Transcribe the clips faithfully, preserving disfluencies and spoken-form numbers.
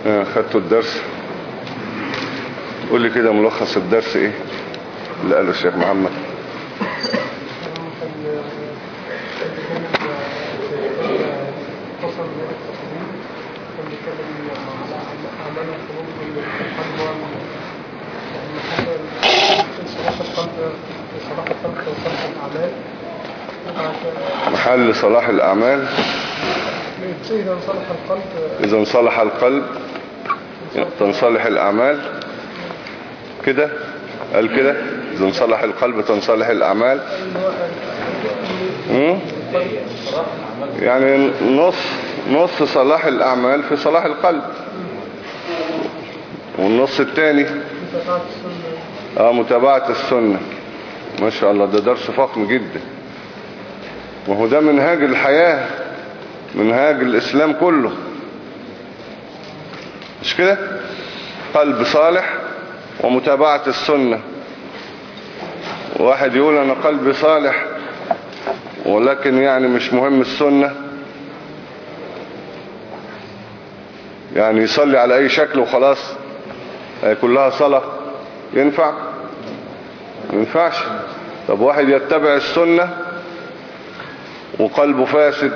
آه خدتوا الدرس. قول لي كده ملخص الدرس ايه اللي قاله الشيخ محمد. محل صلاح الأعمال. إذا انصلح القلب تنصلح الأعمال. كده قال كده إذا انصلح القلب تنصلح الأعمال. يعني نص نص صلاح الأعمال في صلاح القلب، والنص الثاني اه متابعة السنة. ما شاء الله ده درس فخم جدا، وهو ده منهاج الحياة، منهاج الإسلام كله، مش كده؟ قلب صالح ومتابعة السنة. واحد يقول أنا قلبي صالح ولكن يعني مش مهم السنة، يعني يصلي على أي شكل وخلاص كلها صلاة، ينفع؟ ينفعش. طب واحد يتبع السنة وقلبه فاسد،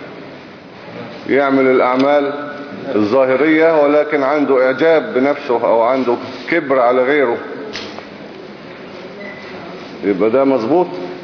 يعمل الأعمال الظاهرية ولكن عنده إعجاب بنفسه أو عنده كبر على غيره، يبقى ده مظبوط؟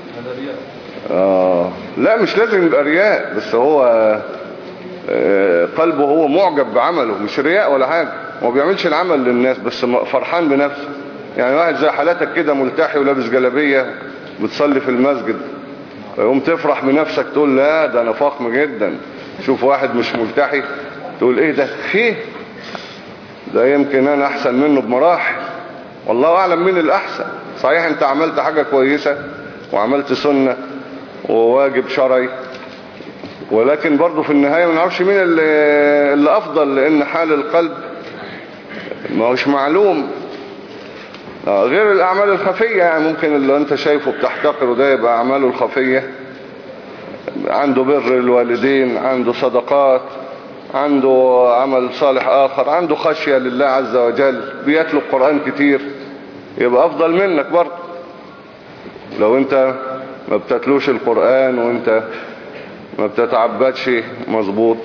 آه لا مش لازم يبقى رياء، بس هو آه قلبه هو معجب بعمله، مش رياء ولا حاجة. هو بيعملش العمل للناس بس فرحان بنفسه. يعني واحد زي حالاتك كده ملتحي ولابس جلابية بتصلي في المسجد، يقوم تفرح بنفسك تقول لا ده انا فخم جدا. شوف واحد مش ملتحي تقول ايه ده فيه، ده يمكن انا احسن منه بمراحل، والله اعلم مين الاحسن. صحيح انت عملت حاجة كويسة وعملت سنة وواجب شرعي، ولكن برضو في النهاية ما نعرفش مين اللي, اللي افضل، لان حال القلب ما هوش معلوم. غير الأعمال الخفية، يعني ممكن اللي أنت شايفه بتحتقره ده يبقى أعماله الخفية، عنده بر الوالدين، عنده صدقات، عنده عمل صالح آخر، عنده خشية لله عز وجل، بيتلو القرآن كتير، يبقى أفضل منك برضه. لو أنت ما بتتلوش القرآن وأنت ما بتتعبدش مظبوط،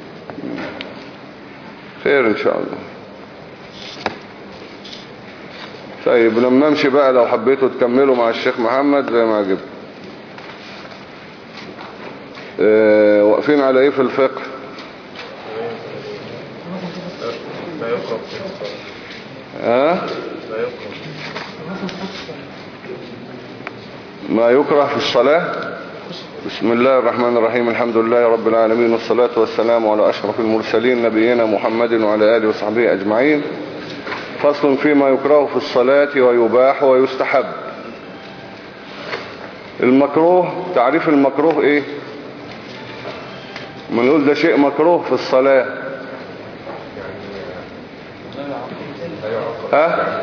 خير إن شاء الله. طيب لما امشي بقى لو حبيتوا تكملوا مع الشيخ محمد زي ما عجبت. اه واقفين على ايه في الفقه؟ ها؟ ما يكره في الصلاة. بسم الله الرحمن الرحيم، الحمد لله رب العالمين، والصلاة والسلام على أشرف المرسلين نبينا محمد وعلى آله وصحبه أجمعين. فصل فيما يكره في الصلاة ويباح ويستحب. المكروه، تعريف المكروه ايه؟ ما نقول ده شيء مكروه في الصلاة. ها؟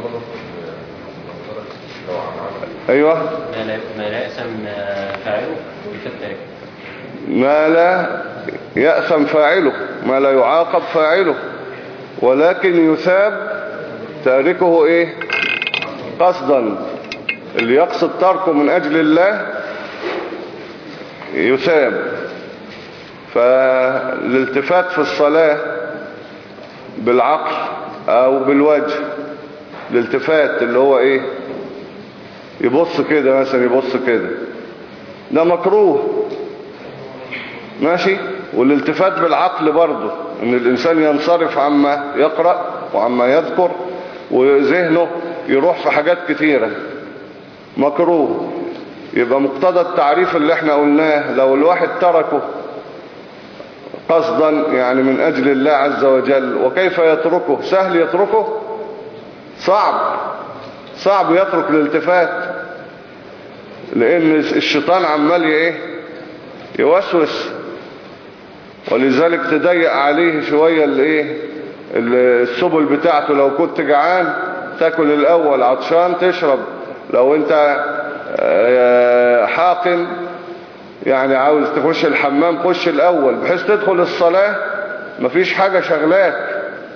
ايوه. ما لا يأثم فاعله بفترك. ما لا يأثم فاعله، ما لا يعاقب فاعله، ولكن يثاب تاركه ايه؟ قصدا. اللي يقصد تركه من اجل الله يثاب. فالالتفات في الصلاة بالعقل او بالوجه، الالتفات اللي هو ايه؟ يبص كده مثلا، يبص كده، ده مكروه، ماشي. والالتفات بالعقل برضه، ان الانسان ينصرف عما يقرأ وعما يذكر وذهنه يروح في حاجات كتيرة، مكروه. يبقى مقتضى التعريف اللي احنا قلناه، لو الواحد تركه قصدا يعني من اجل الله عز وجل، وكيف يتركه؟ سهل يتركه؟ صعب، صعب يترك الالتفات، لان الشيطان عمال ايه؟ يوسوس، ولذلك تضيق عليه شوية الايه؟ السبل بتاعته. لو كنت جعان تاكل الاول، عطشان تشرب، لو انت حاقن يعني عاوز تخش الحمام خش الاول، بحيث تدخل الصلاة مفيش حاجة شغلاك،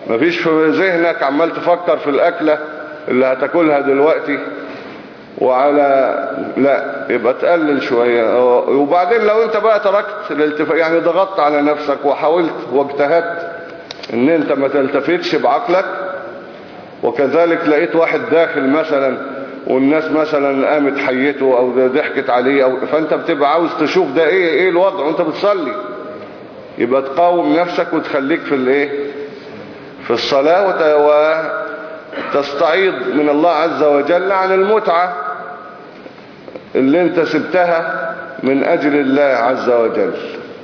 مفيش في ذهنك عمال تفكر في الأكلة اللي هتاكلها دلوقتي وعلى لا، يبقى تقلل شوية. وبعدين لو انت بقى تركت الالتفات، يعني ضغطت على نفسك وحاولت واجتهدت ان انت ما تلتفتش بعقلك، وكذلك لقيت واحد داخل مثلا والناس مثلا قامت حيته او ضحكت عليه أو فانت بتبقى عاوز تشوف ده ايه ايه الوضع وانت بتصلي، يبقى تقاوم نفسك وتخليك في الايه في الصلاة وتستعيض من الله عز وجل عن المتعة اللي انت سبتها من اجل الله عز وجل.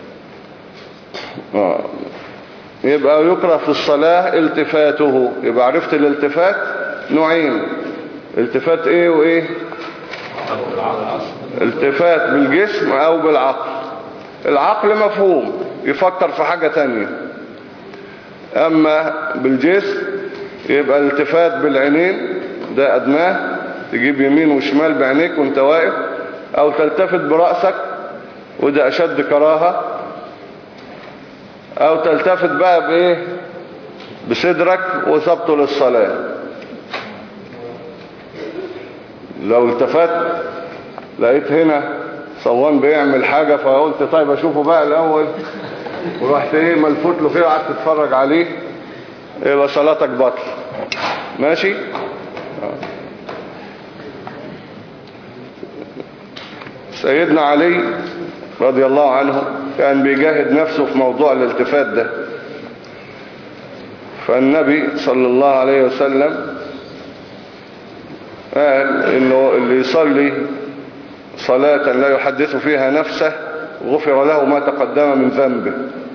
آه. يبقى يكره في الصلاة التفاته. يبقى عرفت الالتفات نوعين، التفات ايه وايه؟ التفات بالجسم او بالعقل. العقل مفهوم، يفكر في حاجة تانية. اما بالجسم يبقى التفات بالعينين، ده ادناه، تجيب يمين وشمال بعينيك وانت واقف، او تلتفت برأسك وده اشد كراهة، او تلتفت بقى بايه بصدرك وثبته للصلاة. لو التفت لقيت هنا صوان بيعمل حاجة فقلت طيب اشوفه بقى الاول، ورحت ايه ملفوت له كده وقعدت تتفرج عليه، يبقى صلاتك بطل. ماشي. سيدنا علي رضي الله عنه كان بيجاهد نفسه في موضوع الالتفات ده، فالنبي صلى الله عليه وسلم قال انه اللي يصلي صلاة لا يحدث فيها نفسه غفر له ما تقدم من ذنبه.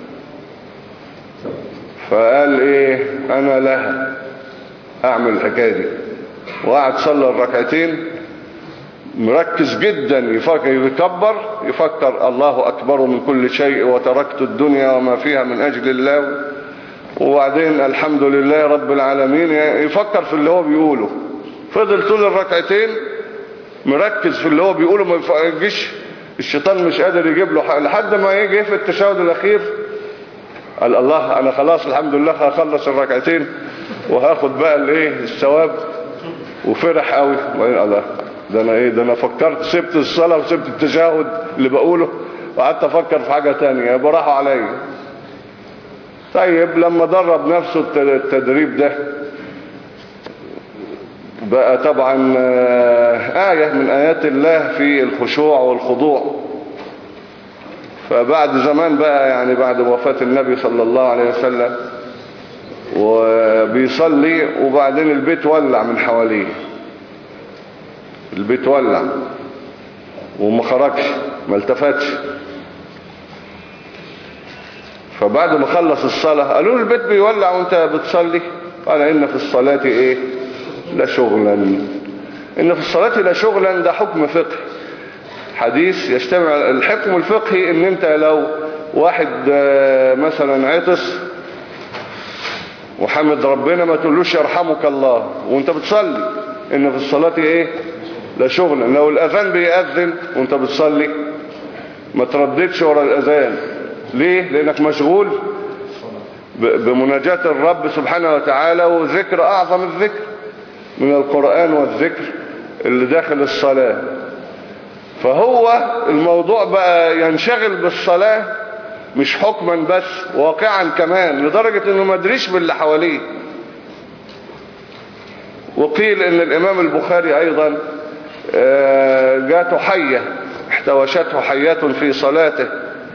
فقال ايه انا لها اعمل الحكاية دي، وقعد صلى الركعتين مركز جدا، يفكر يكبر يفكر الله أكبر من كل شيء وتركت الدنيا وما فيها من أجل الله، وبعدين الحمد لله رب العالمين، يفكر في اللي هو بيقوله. فضل طول الركعتين مركز في اللي هو بيقوله، ما يجيش الشيطان مش قادر يجيب له حق، لحد ما يجي في التشهد الأخير قال الله أنا خلاص الحمد لله هخلص الركعتين وهاخد بقى الايه الثواب، وفرح قوي. الله ده انا ايه ده انا فكرت سبت الصلاة وسبت التشهد اللي بقوله وقعدت افكر في حاجة تانية، يبقى راحوا عليا. طيب لما درب نفسه التدريب ده بقى طبعا آية من آيات الله في الخشوع والخضوع. فبعد زمان بقى يعني بعد وفاة النبي صلى الله عليه وسلم وبيصلي، وبعدين البيت ولع من حواليه، البيت ولع وما خرجش ما التفتش. فبعد ما خلص الصلاة قالوا له البيت بيولع وانت بتصلي؟ قال ان في الصلاة ايه لا شغلا. ان في الصلاة لا شغلا ده حكم فقهي، حديث يجتمع الحكم الفقهي ان انت لو واحد مثلا عطس وحمد ربنا ما تقولوش يرحمك الله وانت بتصلي، ان في الصلاة ايه لا شغلا. لو الاذان بيأذن وانت بتصلي ما ترددش ورا الاذان. ليه؟ لانك مشغول بمناجاة الرب سبحانه وتعالى وذكر اعظم الذكر من القرآن والذكر اللي داخل الصلاة. فهو الموضوع بقى ينشغل بالصلاة مش حكما بس، واقعا كمان، لدرجة انه ما ادريش باللي حواليه. وقيل ان الامام البخاري ايضا جاته حية احتوشته حية في صلاته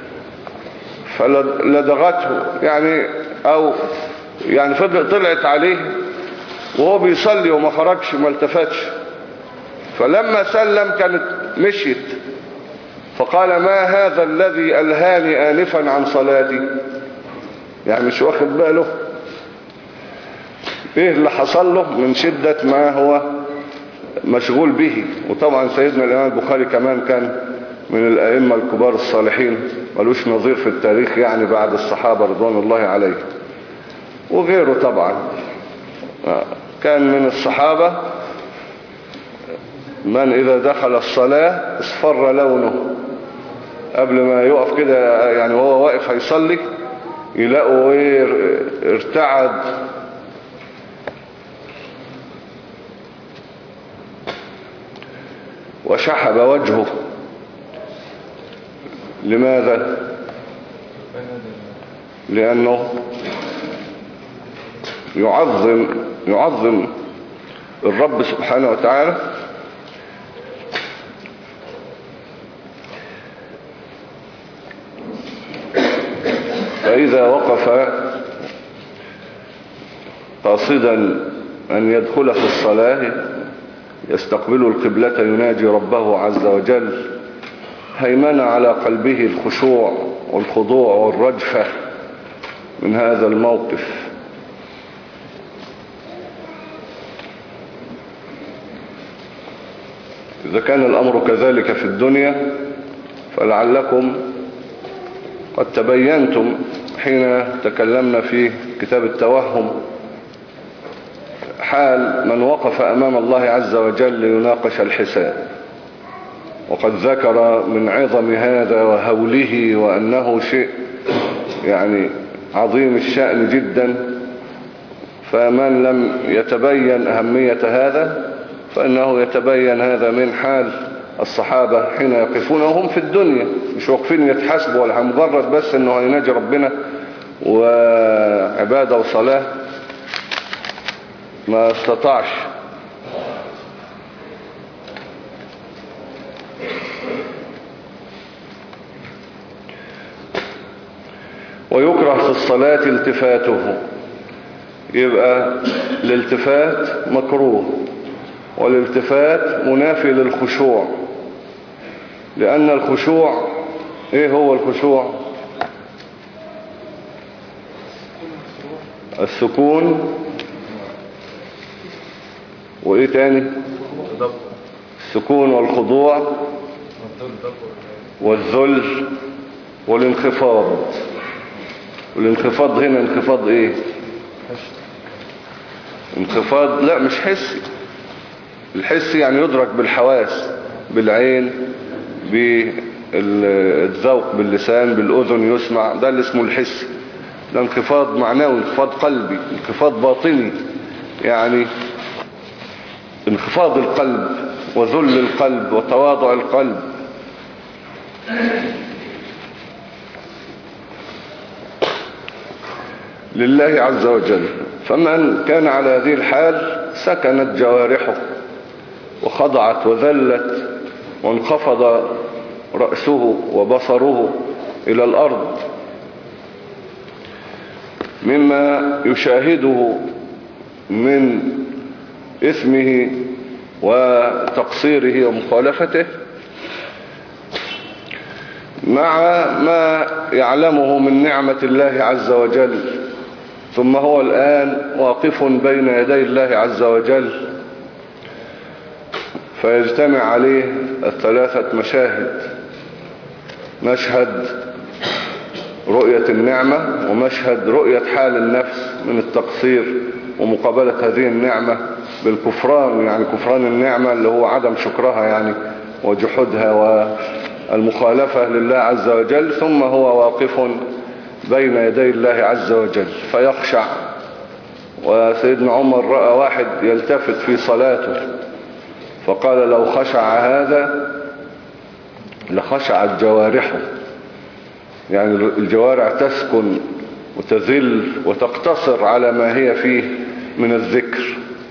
فلدغته، يعني او يعني فضل طلعت عليه وهو بيصلي وما خرجش ما التفتش. فلما سلم كانت مشيت، فقال ما هذا الذي ألهاني آنفا عن صلاتي، يعني مش واخد باله ايه اللي حصل له من شدة ما هو مشغول به. وطبعا سيدنا الإمام البخاري كمان كان من الأئمة الكبار الصالحين ملوش نظير في التاريخ يعني بعد الصحابة رضوان الله عليه وغيره. طبعا كان من الصحابة من إذا دخل الصلاة اصفر لونه، قبل ما يقف كده يعني وهو واقف هيصلي يلاقوا ارتعد وشحب وجهه. لماذا؟ لأنه يعظم يعظم الرب سبحانه وتعالى، فإذا وقف قاصدا أن يدخل في الصلاة يستقبل القبلة يناجي ربه عز وجل، هيمن على قلبه الخشوع والخضوع والرجفة من هذا الموقف. إذا كان الأمر كذلك في الدنيا فلعلكم قد تبينتم حين تكلمنا في كتاب التوهم حال من وقف أمام الله عز وجل ليناقش الحساب، وقد ذكر من عظم هذا وهوله وأنه شيء يعني عظيم الشأن جدا. فمن لم يتبين أهمية هذا فإنه يتبين هذا من حال الصحابة حين يقفون وهم في الدنيا، مش واقفين يتحاسبوا ولا مجرد بس انه يناجي ربنا وعبادة وصلاة ما استطاعش. ويكره في الصلاة التفاته، يبقى الالتفات مكروه، والالتفات منافي للخشوع، لأن الخشوع ايه هو الخشوع؟ السكون، وايه تاني؟ السكون والخضوع والذل والانخفاض. والانخفاض هنا انخفاض ايه؟ انخفاض لا مش حسي. الحسي يعني يدرك بالحواس، بالعين، بالذوق، باللسان، بالأذن يسمع، ده اللي اسمه الحسي. ده انخفاض معنوي، انخفاض قلبي، انخفاض باطني، يعني انخفاض القلب وذل القلب وتواضع القلب. لله عز وجل. فمن كان على هذه الحال سكنت جوارحه وخضعت وذلت وانخفض رأسه وبصره إلى الأرض مما يشاهده من إثمه وتقصيره ومخالفته، مع ما يعلمه من نعمة الله عز وجل. ثم هو الآن واقف بين يدي الله عز وجل، فيجتمع عليه الثلاثة مشاهد: مشهد رؤية النعمة، ومشهد رؤية حال النفس من التقصير ومقابلة هذه النعمة بالكفران، يعني كفران النعمة اللي هو عدم شكرها يعني وجحودها والمخالفة لله عز وجل. ثم هو واقف بين يدي الله عز وجل فيخشع. وسيدنا عمر رأى واحد يلتفت في صلاته فقال: لو خشع هذا لخشعت جوارحه، يعني الجوارح تسكن وتذل وتقتصر على ما هي فيه من الذكر.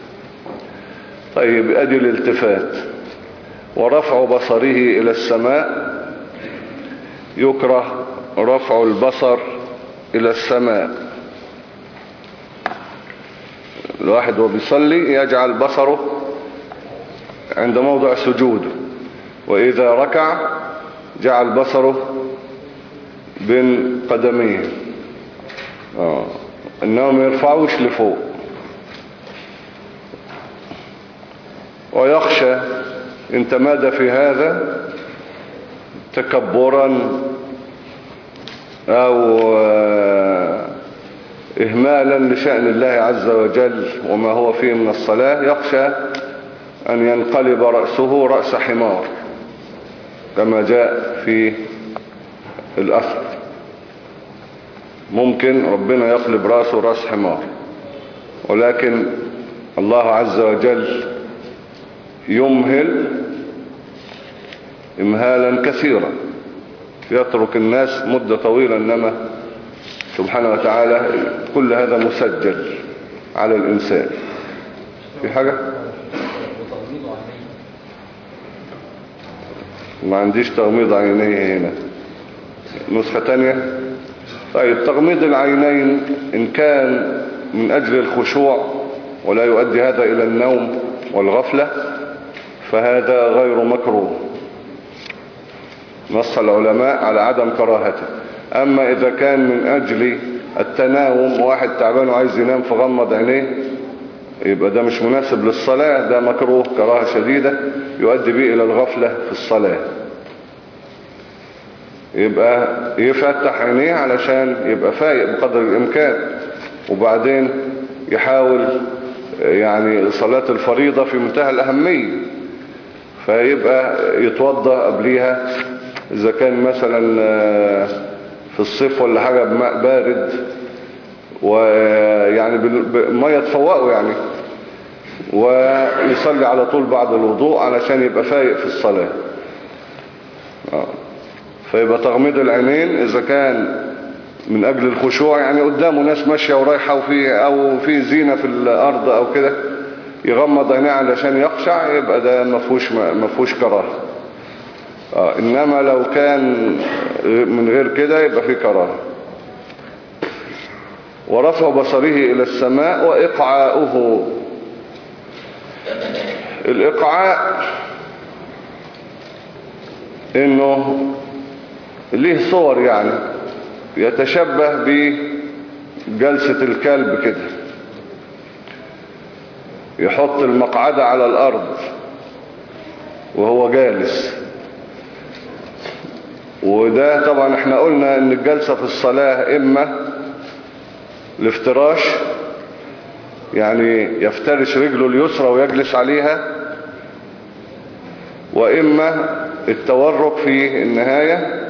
طيب، أدي الالتفات. ورفع بصره إلى السماء، يكره رفع البصر إلى السماء. الواحد وهو بيصلي يجعل بصره عند موضع سجوده، وإذا ركع جعل بصره بين قدميه، آه. إنه ما يرفعوش لفوق. ويخشى إن تمادى في هذا تكبرا أو إهمالا لشأن الله عز وجل وما هو فيه من الصلاة، يخشى أن ينقلب رأسه رأس حمار كما جاء في الأثر. ممكن ربنا يقلب رأسه رأس حمار، ولكن الله عز وجل يمهل إمهالا كثيرا، يترك الناس مدة طويلة، إنما سبحانه وتعالى كل هذا مسجل على الإنسان. في حاجة؟ ما عنديش تغميض عينيه هنا. نسخة تانية. طيب تغميض العينين إن كان من أجل الخشوع ولا يؤدي هذا إلى النوم والغفلة فهذا غير مكروه، نص العلماء على عدم كراهته. أما إذا كان من أجل التناوم، واحد تعبان وعايز ينام فغمض عينيه، يبقى ده مش مناسب للصلاة، ده مكروه كراهة شديدة يؤدي به إلى الغفلة في الصلاة. يبقى يفتح عينيه علشان يبقى فايق بقدر الإمكان، وبعدين يحاول، يعني صلاة الفريضة في منتهى الأهمية، فيبقى يتوضأ قبليها إذا كان مثلا في الصيف ولا حاجة بماء بارد، ويعني بمية تفوقه يعني، ويصلي على طول بعد الوضوء علشان يبقى فايق في الصلاة. فيبقى تغميض العينين إذا كان من أجل الخشوع، يعني قدامه ناس ماشية ورايحة وفي أو في زينة في الأرض أو كده، يغمض عينيه علشان يخشع، يبقى ده مفهوش مفهوش كراهة. آه إنما لو كان من غير كده يبقى فيه كراهة. ورفع بصره إلى السماء وإقعاؤه. الإقعاء إنه ليه صور، يعني يتشبه بجلسة الكلب كده، يحط المقعدة على الأرض وهو جالس. وده طبعا احنا قلنا ان الجلسة في الصلاة اما الافتراش، يعني يفترش رجله اليسرى ويجلس عليها، واما التورك في النهاية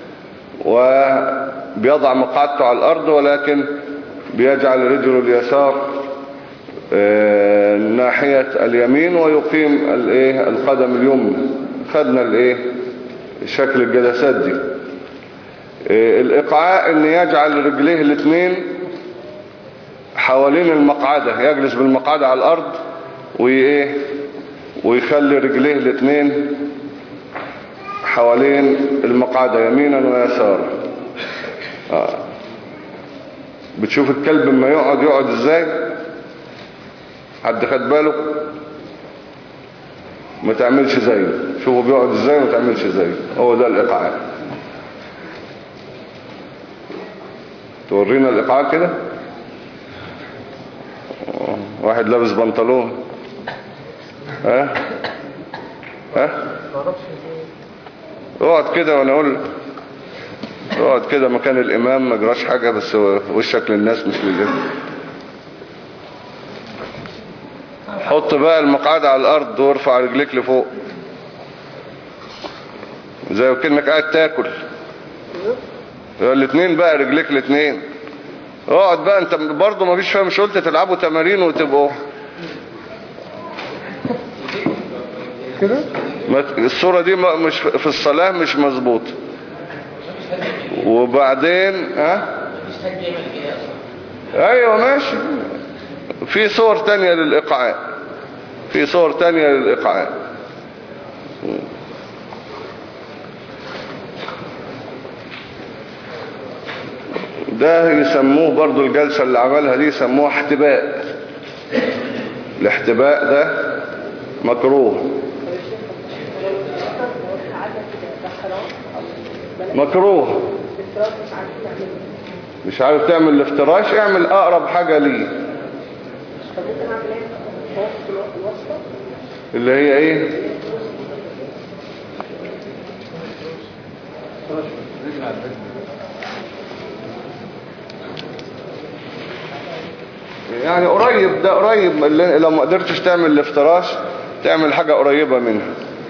وبيضع مقعدته على الارض، ولكن بيجعل رجله اليسار اه ناحية اليمين ويقيم الايه القدم اليمنى. خدنا الايه شكل الجلسات دي. اه الاقعاء ان يجعل رجليه الاثنين حوالين المقعدة، يجلس بالمقعدة على الارض وايه ويخلي رجليه الاثنين حوالين المقعدة يمينا ويسارا. آه. بتشوف الكلب لما يقعد يقعد ازاي؟ حد خد باله؟ ما تعملش زيه. شوفوا بيقعد ازاي وما تعملش زيه. هو ده الإقعاء. تورينا الإقعاء كده. واحد لابس بنطلون، ها ها اقعد كده وانا اقول اقعد كده مكان الامام، ما جراش حاجة، بس وشك للناس مش لله. حط بقى المقعدة على الارض وارفع رجليك لفوق زي كأنك قاعد تاكل. الاثنين بقى رجليك الاثنين. اقعد بقى انت برضه ما فيش فاهم، مش قلت تلعبوا تمارين وتبقوا كده؟ الصورة دي مش في الصلاة مش مظبوط. وبعدين ها ايوه ماشي. في صور تانية للإقعاء، في صور تانية للإقعاء. ده يسموه برضو الجلسة اللي عملها دي يسموها احتباء. الاحتباء ده مكروه مكروه مش عارف تعمل الافتراش، اعمل اقرب حاجة ليه اللي هي ايه؟ يعني قريب، ده قريب. لو ما قدرتش تعمل الافتراش تعمل حاجة قريبة منها.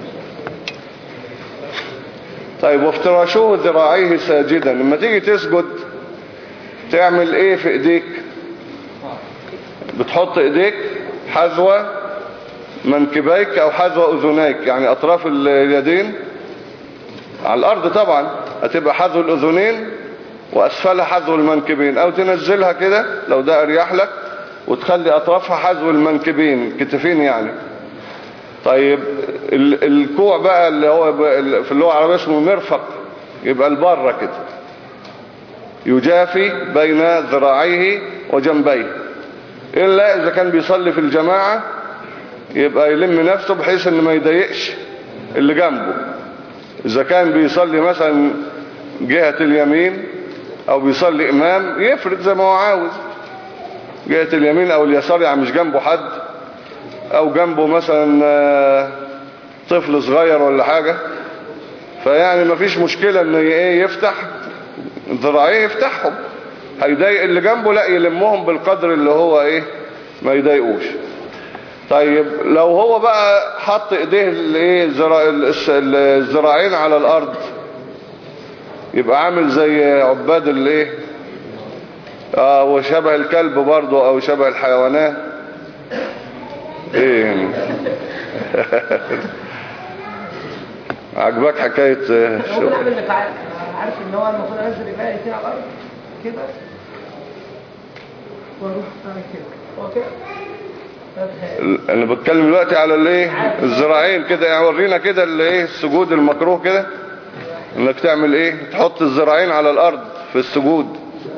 طيب وافتراشوه ذراعيه ساجدا. لما تيجي تسجد تعمل ايه في ايديك؟ بتحط ايديك حذو منكبيك او حذو اذنيك، يعني اطراف اليدين على الارض طبعا هتبقى حذو الاذنين واسفلها حذو المنكبين، او تنزلها كده لو ده اريح لك وتخلي اطرافها حذو المنكبين كتفين يعني. طيب ال- الكوع بقى اللي هو ب- في اللغة العربية اسمه مرفق، يبقى البره كده يجافي بين ذراعيه وجنبيه، إلا إذا كان بيصلي في الجماعة يبقى يلم نفسه بحيث إن ما يضايقش اللي جنبه. إذا كان بيصلي مثلا جهة اليمين أو بيصلي إمام يفرد زي ما هو عاوز جهة اليمين أو اليسار، يعني مش جنبه حد أو جنبه مثلا طفل صغير ولا حاجة، فيعني مفيش مشكلة إن إيه يفتح ذراعيه يفتحهم، هيضايق اللي جنبه لا يلمهم بالقدر اللي هو ايه ما يضايقوش. طيب لو هو بقى حط ايديه الايه الذراعين على الارض يبقى عامل زي عباد الايه اه وشبه الكلب برضه او شبه الحيوانات ايه عجبك حكاية هو بيعمل انك عارف ان هو المفروض انزل رجلي كده على الارض كده واروح اعمل كده هو كده. انا بتكلم دلوقتي على الايه الذراعين كده، يعني ورينا كده الايه السجود المكروه كده انك تعمل ايه تحط الذراعين على الارض في السجود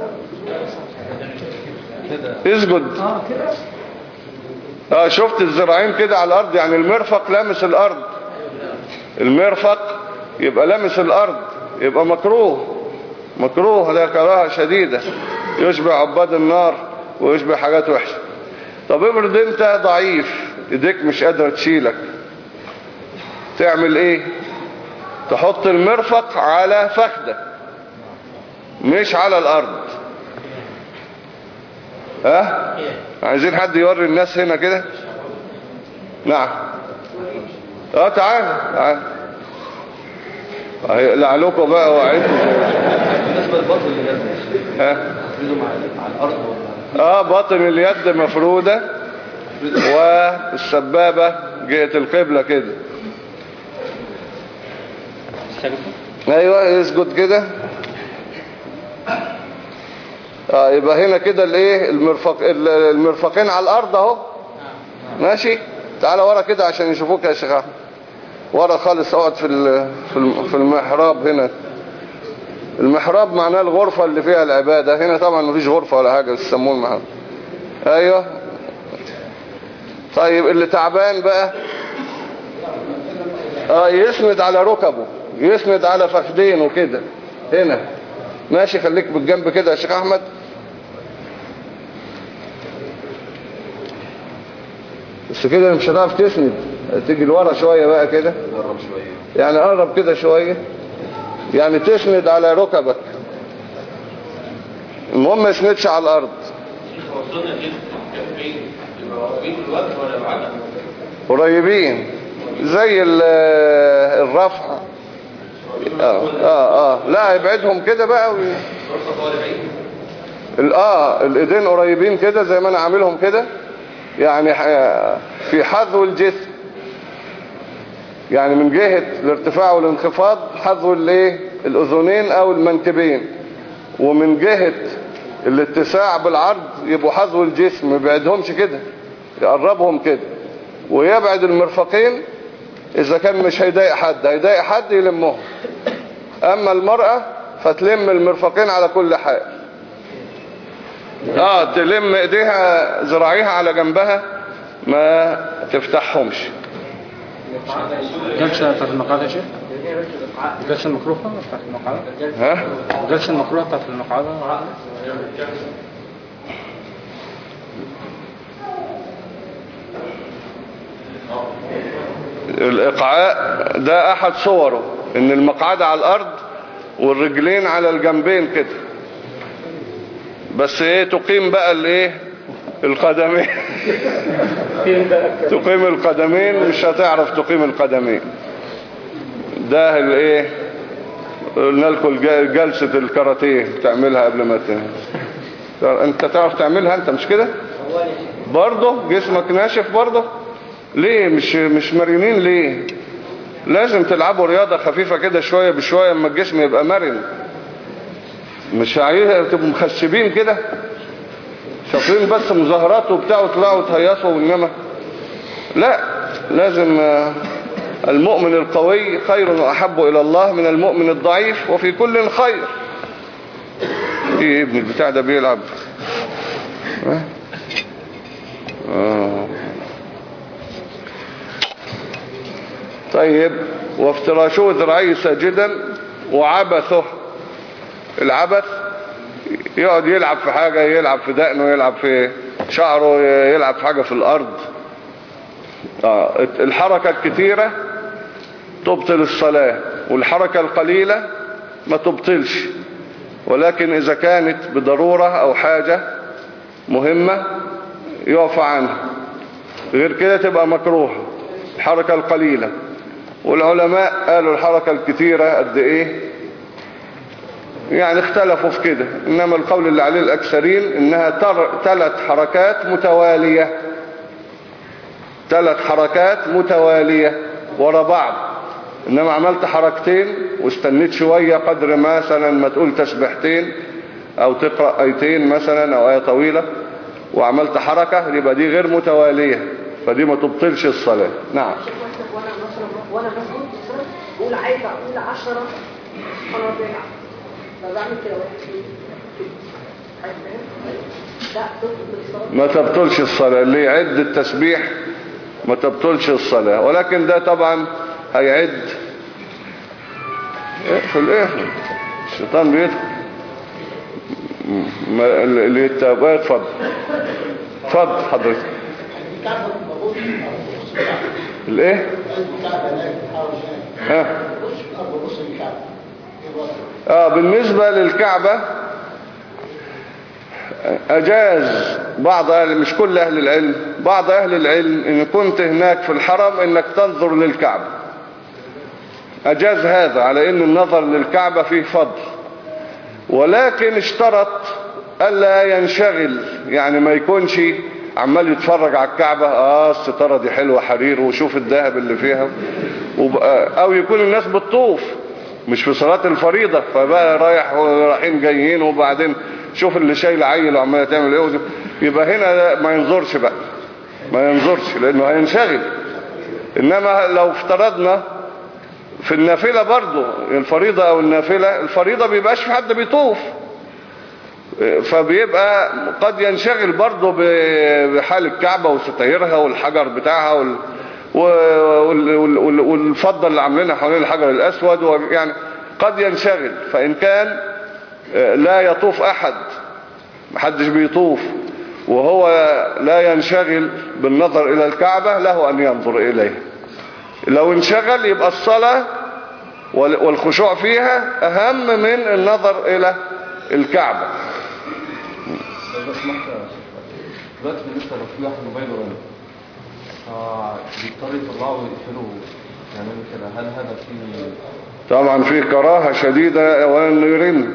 اسجد اه كده اه شفت الذراعين كده على الارض، يعني المرفق لامس الارض، المرفق يبقى لامس الارض يبقى مكروه، مكروه ده كراهة شديدة يشبه عباد النار ويشبه حاجات وحشة. طب افرض انت ضعيف ايديك مش قادرة تشيلك تعمل ايه؟ تحط المرفق على فخدك مش على الارض. ها عايزين حد يوري الناس هنا كده؟ نعم اه تعال تعال لعلكم بقى وعدوا بالنسبة للبطن اللي نازل ها تفريده على الارض ولا اه باطن اليد مفرودة والسبابة جهة القبلة كده. ايوه يسجد كده اه يبقى هنا كده الايه المرفق المرفقين على الارض اهو ماشي. تعالى ورا كده عشان يشوفوك يا شيخ احمد، ورا خالص اقعد في في المحراب هنا. المحراب معناه الغرفة اللي فيها العبادة، هنا طبعا مفيش غرفة ولا حاجة يسموه المحراب. ايوه طيب اللي تعبان بقى اه يسند على ركبه يسند على فخدينه كده هنا ماشي. خليك بالجنب كده يا شيخ احمد. بس كده مش هتعرف تسند، تيجي لورا شوية بقى كده يعني قرب كده شوية يعني تسند على ركبك، المهم ما يسندش على الارض. قريبين زي الرفع اه اه اه لا ابعدهم كده بقى و... اه الايدين قريبين كده زي ما انا عاملهم كده، يعني في حذو الجسم، يعني من جهة الارتفاع والانخفاض حذو الايه الاذنين او المنكبين، ومن جهة الاتساع بالعرض يبقوا حذو الجسم، ما يبعدهمش كده يقربهم كده، ويبعد المرفقين اذا كان مش هيضايق حد، هيضايق حد يلمهم. اما المرأة فتلم المرفقين على كل حال اه تلم ايديها ذراعيها على جنبها ما تفتحهمش. جلسة بتاعت المقعدة يا شيخ؟ الجلسة المكروهة بتاعت المقعدة؟ ها؟ الجلسة المكروهة بتاعت المقعدة؟ الإقعاء ده أحد صوره، إن المقعدة على الأرض والرجلين على الجنبين كده، بس إيه تقيم بقى الإيه القدمين تقيم القدمين مش هتعرف تقيم القدمين. ده الإيه قلنا لكم جلسة الكاراتيه تعملها قبل ما ت... أنت تعرف تعملها أنت مش كده برضه؟ جسمك ناشف برضه ليه؟ مش مش مرنين ليه؟ لازم تلعبوا رياضة خفيفة كده شوية بشوية اما الجسم يبقى مرن. مش عايزة تبقوا مخشبين كده شاطرين بس مظاهرات وبتاع وطلعوا تهيصوا، وإنما لا، لازم المؤمن القوي خير وأحب إلى الله من المؤمن الضعيف وفي كل خير. ايه ابن البتاع ده بيلعب؟ آه. طيب، وافتراشه ذراعيه ساجدا وعبثه. العبث يقعد يلعب في حاجة، يلعب في دقنه، يلعب في شعره، يلعب في حاجة في الأرض. آه. الحركة الكثيرة تبطل الصلاة، والحركة القليلة ما تبطلش، ولكن إذا كانت بضرورة أو حاجة مهمة يعفى عنها، غير كده تبقى مكروه الحركة القليلة. والعلماء قالوا الحركة الكثيرة قد إيه، يعني اختلفوا في كده، إنما القول اللي عليه الأكثرين إنها ثلاث حركات متوالية، ثلاث حركات متوالية ورا بعض. إنما عملت حركتين واستنيت شوية قدر مثلا ما تقول تسبحتين أو تقرأ آيتين مثلا أو آية طويلة وعملت حركة، يبقى دي غير متوالية، فدي ما تبطلش الصلاة. نعم. وانا مثلا وانا مثلا بقول عايز اقول عشرة انا بلعب فبعمل كده ما تبطلش الصلاة. اللي يعد التسبيح ما تبطلش الصلاة، ولكن ده طبعا هيعد. اقفل اقفل الشيطان بيدخل. اللي يتابع اتفضل اتفضل حضرتك. الايه؟ ها اه بالنسبة للكعبة أجاز بعض أهل، مش كل أهل العلم، بعض أهل العلم إن كنت هناك في الحرم إنك تنظر للكعبة، أجاز هذا على إن النظر للكعبة فيه فضل، ولكن اشترط ألا ينشغل، يعني ما يكونش عمال يتفرج على الكعبة، آه الستارة دي حلوة حرير وشوف الذهب اللي فيها، أو يكون الناس بتطوف مش في صلاة الفريضة، فبقى رايح رايحين جايين وبعدين شوف اللي شايل عيل وعمال تعمل ايه، يبقى هنا ما ينظرش بقى، ما ينظرش لانه هينشغل. انما لو افترضنا في النافلة برضو الفريضة او النافلة، الفريضة بيبقاش في حد بيطوف، فبيبقى قد ينشغل برضو بحال الكعبة وستايرها والحجر بتاعها وال والفضة اللي عاملينها حوالين الحجر الأسود، يعني قد ينشغل. فإن كان لا يطوف أحد، محدش بيطوف، وهو لا ينشغل بالنظر إلى الكعبة، له أن ينظر إليه. لو انشغل يبقى الصلاة والخشوع فيها أهم من النظر إلى الكعبة. دلوقتي بالنسبة لو في واحد موبايله رن بيضطر يطلعوا ويقفلوا يعملوا كده، هل هذا فيه؟ طبعا فيه كراهة شديدة وأنه يرن،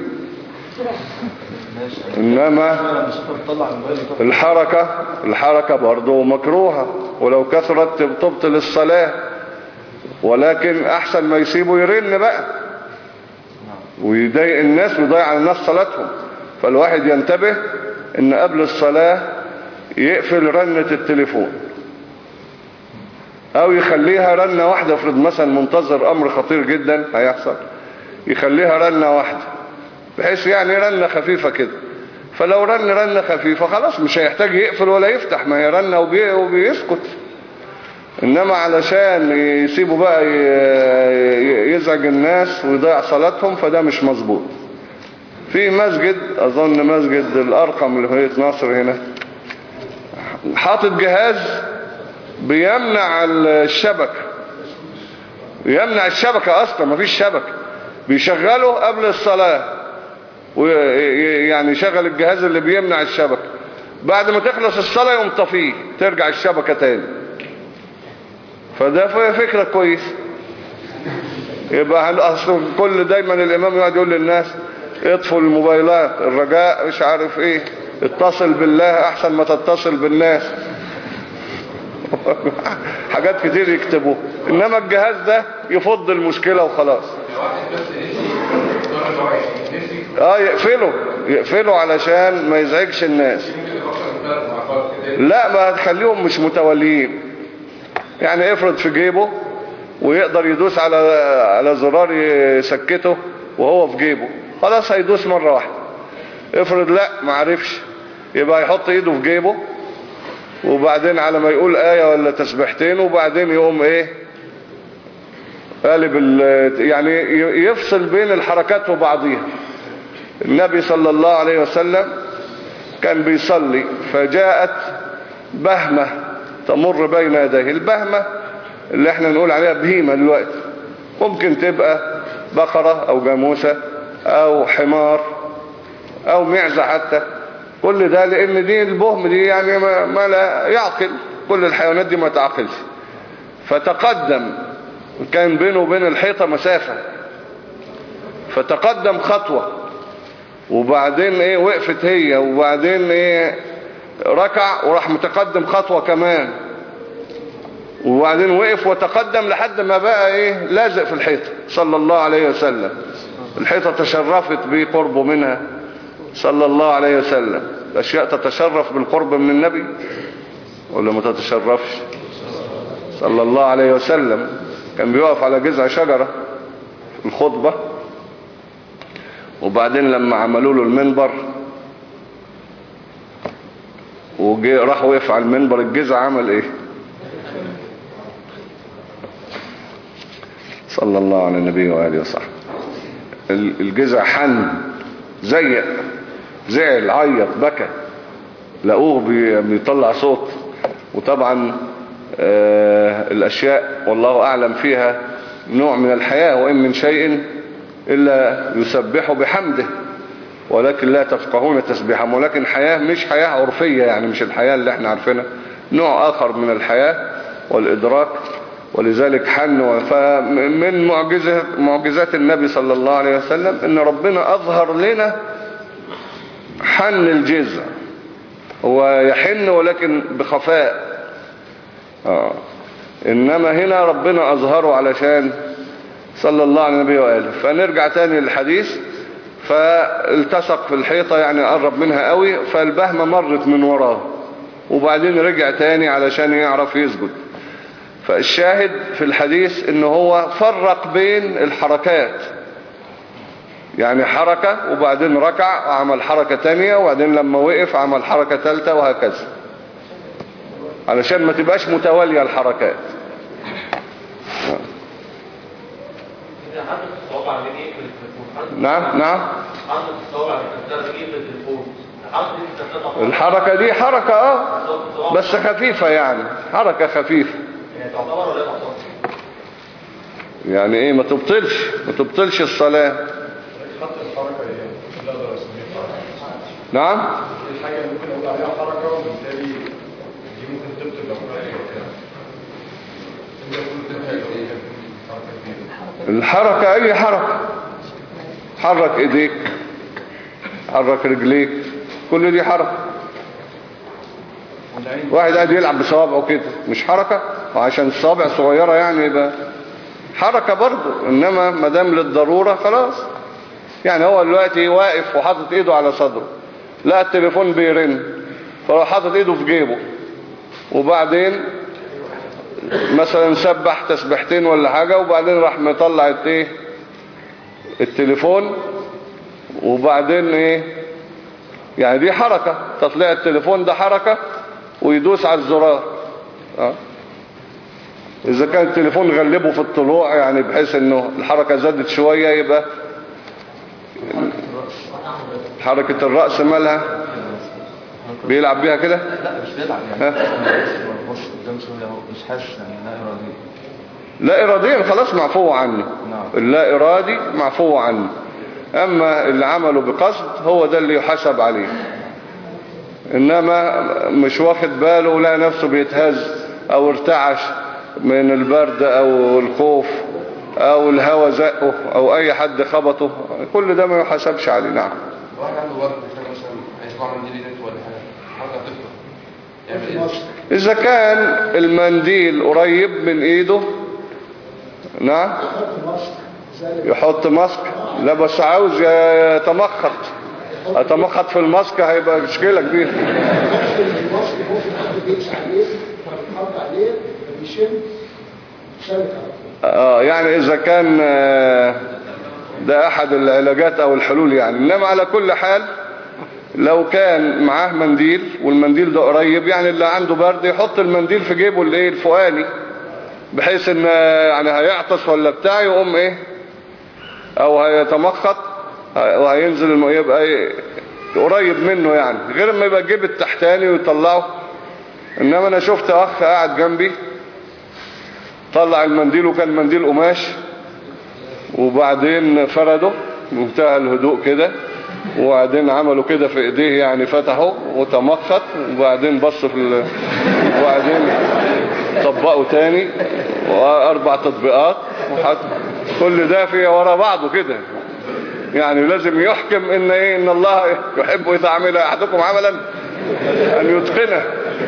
إنما الحركة الحركة برضو مكروهة، ولو كثرت تبطل الصلاة، ولكن أحسن ما يسيبوا يرن بقى ويضايق الناس ويضيع على الناس صلاتهم. فالواحد ينتبه إن قبل الصلاة يقفل رنة التليفون، او يخليها رنة واحدة. افرض مثلا منتظر امر خطير جدا هيحصل، يخليها رنة واحدة بحيث يعني رنة خفيفة كده، فلو رن رنة خفيفة خلاص مش هيحتاج يقفل ولا يفتح، ما هي رنة وبي وبيسكت. انما علشان يسيبوا بقى يزعج الناس ويضيع صلاتهم، فده مش مظبوط. في مسجد اظن مسجد الارقم اللي في مدينة نصر هنا حاطط جهاز بيمنع الشبكة، يمنع الشبكة اصلا مفيش شبكة، بيشغله قبل الصلاة، ويعني يشغل الجهاز اللي بيمنع الشبكة، بعد ما تخلص الصلاة يقوم طفيه ترجع الشبكة تاني. فده فكرة كويس. يبقى اصلا كل دايما الامام يقعد يقول للناس اطفوا الموبايلات، الرجاء مش عارف ايه، اتصل بالله احسن ما تتصل بالناس. حاجات كتير يكتبوه، انما الجهاز ده يفض المشكلة وخلاص. اه يقفله يقفله علشان ما يزعجش الناس. لا ما هتخليهم مش متوليين، يعني افرض في جيبه ويقدر يدوس على على زرار يسكته وهو في جيبه، خلاص هيدوس مرة واحدة. افرض لا ما عرفش، يبقى يحط ايده في جيبه وبعدين على ما يقول آية ولا تسبيحتين وبعدين يقوم ايه قالب يعني يفصل بين الحركات وبعضيها. النبي صلى الله عليه وسلم كان بيصلي فجاءت بهمة تمر بين يديه. البهمة اللي احنا نقول عليها بهيمة دلوقتي، ممكن تبقى بقرة او جاموسة او حمار او معزة حتى، كل ده لان دي البهم دي يعني ما, ما لا يعقل، كل الحيوانات دي ما تعقلش. فتقدم، كان بينه وبين الحيطة مسافة، فتقدم خطوة وبعدين ايه وقفت هي وبعدين ايه ركع وراح متقدم خطوة كمان وبعدين وقف وتقدم لحد ما بقى ايه لازق في الحيطة صلى الله عليه وسلم. الحيطة تشرفت بقربه منها صلى الله عليه وسلم. الاشياء تتشرف بالقرب من النبي ولا ما تتشرفش؟ صلى الله عليه وسلم كان بيقف على جذع شجرة في الخطبة، وبعدين لما عملوا له المنبر وجي راح وقف على المنبر، الجذع عمل ايه؟ صلى الله على النبي وآله وصحبه. الجذع حن زيق زعل عيط بكى، لقوه بيطلع صوت. وطبعا آه الاشياء والله اعلم فيها نوع من الحياة، وان من شيء الا يسبح بحمده ولكن لا تفقهون تسبيحهم. ولكن حياة مش حياة عرفية، يعني مش الحياة اللي احنا عارفينها، نوع اخر من الحياة والادراك. ولذلك حن. فمن معجزة معجزات النبي صلى الله عليه وسلم ان ربنا اظهر لنا حن الجذع، هو يحن ولكن بخفاء. آه. انما هنا ربنا اظهره علشان صلى الله على النبي وآله. فنرجع تاني للحديث. فالتصق في الحيطة يعني قرب منها قوي، فالبهمة مرت من وراه وبعدين رجع تاني علشان يعرف يسجد. فالشاهد في الحديث انه هو فرق بين الحركات، يعني حركة وبعدين ركع وعمل حركة تانية وبعدين لما وقف عمل حركة ثالثة وهكذا، علشان ما تبقاش متوالية الحركات. نعم نعم. الحركة دي حركة اه بس خفيفة، يعني حركة خفيفة، يعني ايه ما تبطلش ما تبطلش الصلاة. نعم. الحاجة اللي ممكن اقول عليها حركة وبالتالي دي ممكن تبطل لو الحركة اي حركة، حرك ايديك حرك رجليك، كل دي حركة. واحد قاعد يلعب بصوابعه كده مش حركة؟ وعشان الصوابع صغيرة يعني يبقى حركة برضو، انما ما دام للضرورة خلاص. يعني هو دلوقتي واقف وحاطط ايده على صدره، لا التليفون بيرن فراح حاطط ايده في جيبه، وبعدين مثلا سبح تسبيحتين ولا حاجة وبعدين راح مطلع ايه التليفون وبعدين ايه، يعني دي حركة. تطلع التليفون ده حركة ويدوس على الزرار. اه اذا كان التليفون غلبه في الطلوع يعني بحيث انه الحركة زادت شوية، يبقى حركة الرأس مالها بيلعب بيها كده. لا مش بيلعب يعني بص قدام شويه اهو مش حاسس يعني لا ارادي. لا اراديا خلاص معفو عنه. اللا ارادي معفو عنه. اما اللي عمله بقصد هو ده اللي يحاسب عليه، انما مش واخد باله ولا نفسه بيتهز او ارتعش من البرد او الخوف او الهوى زقه او اي حد خبطه، كل ده ما يحاسبش عليه. نعم. واحد عنده ورد مثلا عايز يطلع من دي ولا حاجه حاجه تفرق إذا كان المنديل قريب من إيده نعم يحط ماسك. لا بس عاوز يتمخط، اتمخط في الماسك هيبقى مشكلة كبيرة. اه يعني اذا كان ده احد العلاجات او الحلول يعني. انما على كل حال لو كان معاه منديل والمنديل ده قريب، يعني اللي عنده برد يحط المنديل في جيبه الايه الفوقاني، بحيث ان يعني هيعطس ولا بتاع يقوم ايه او هيتمخط وهينزل انه يبقى ايه قريب منه يعني، غير ما يبقى جيب التحتاني ويطلعه. انما انا شفت اخ قاعد جنبي طلع المنديل وكان منديل قماش وبعدين فرده بمنتهى الهدوء كده، وبعدين عملوا كده في ايديه يعني فتحه وتمخط، وبعدين بص في ال... وبعدين طبقوا تاني واربع تطبيقات وحط كل ده في ورا بعضه كده. يعني لازم يحكم ان ايه ان الله يحب اذا عمل احدكم عملا ان يتقنه.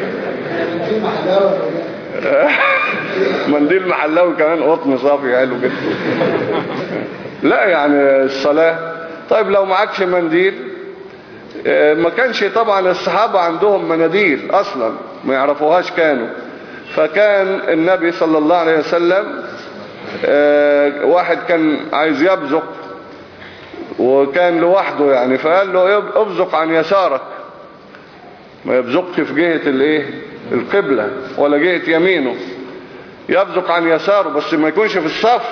منديل محلاوي كمان قطن صافي حلو كده. لا يعني الصلاة. طيب لو معكش منديل، ما كانش طبعا الصحابة عندهم مناديل اصلا ما يعرفوهاش كانوا، فكان النبي صلى الله عليه وسلم واحد كان عايز يبزق وكان لوحده يعني، فقال له ابزق عن يسارك، ما يبزقش في جهة الايه القبلة ولا جهة يمينه، يبزق عن يساره بس ما يكونش في الصف.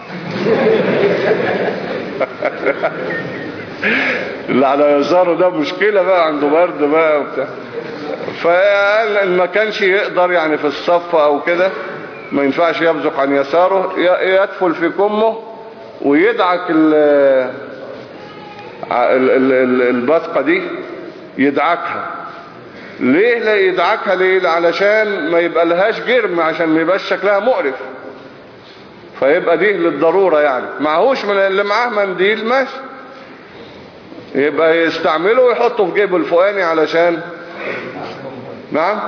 اللي على يساره ده مشكلة بقى، عنده برد بقى وبتاع. فقال ان ما كانش يقدر يعني في الصف او كده ما ينفعش يبزق عن يساره، يدفل في كمه ويدعك البثقة دي يدعكها. ليه لا يدعكها؟ ليه؟ علشان ما يبقى لهاش جرم، عشان ما يبقاش شكلها مقرف، فيبقى دي للضرورة يعني. معهوش من اللي معاه منديل ماشي، يبقى يستعمله ويحطه في جيبه الفوقاني علشان نعم.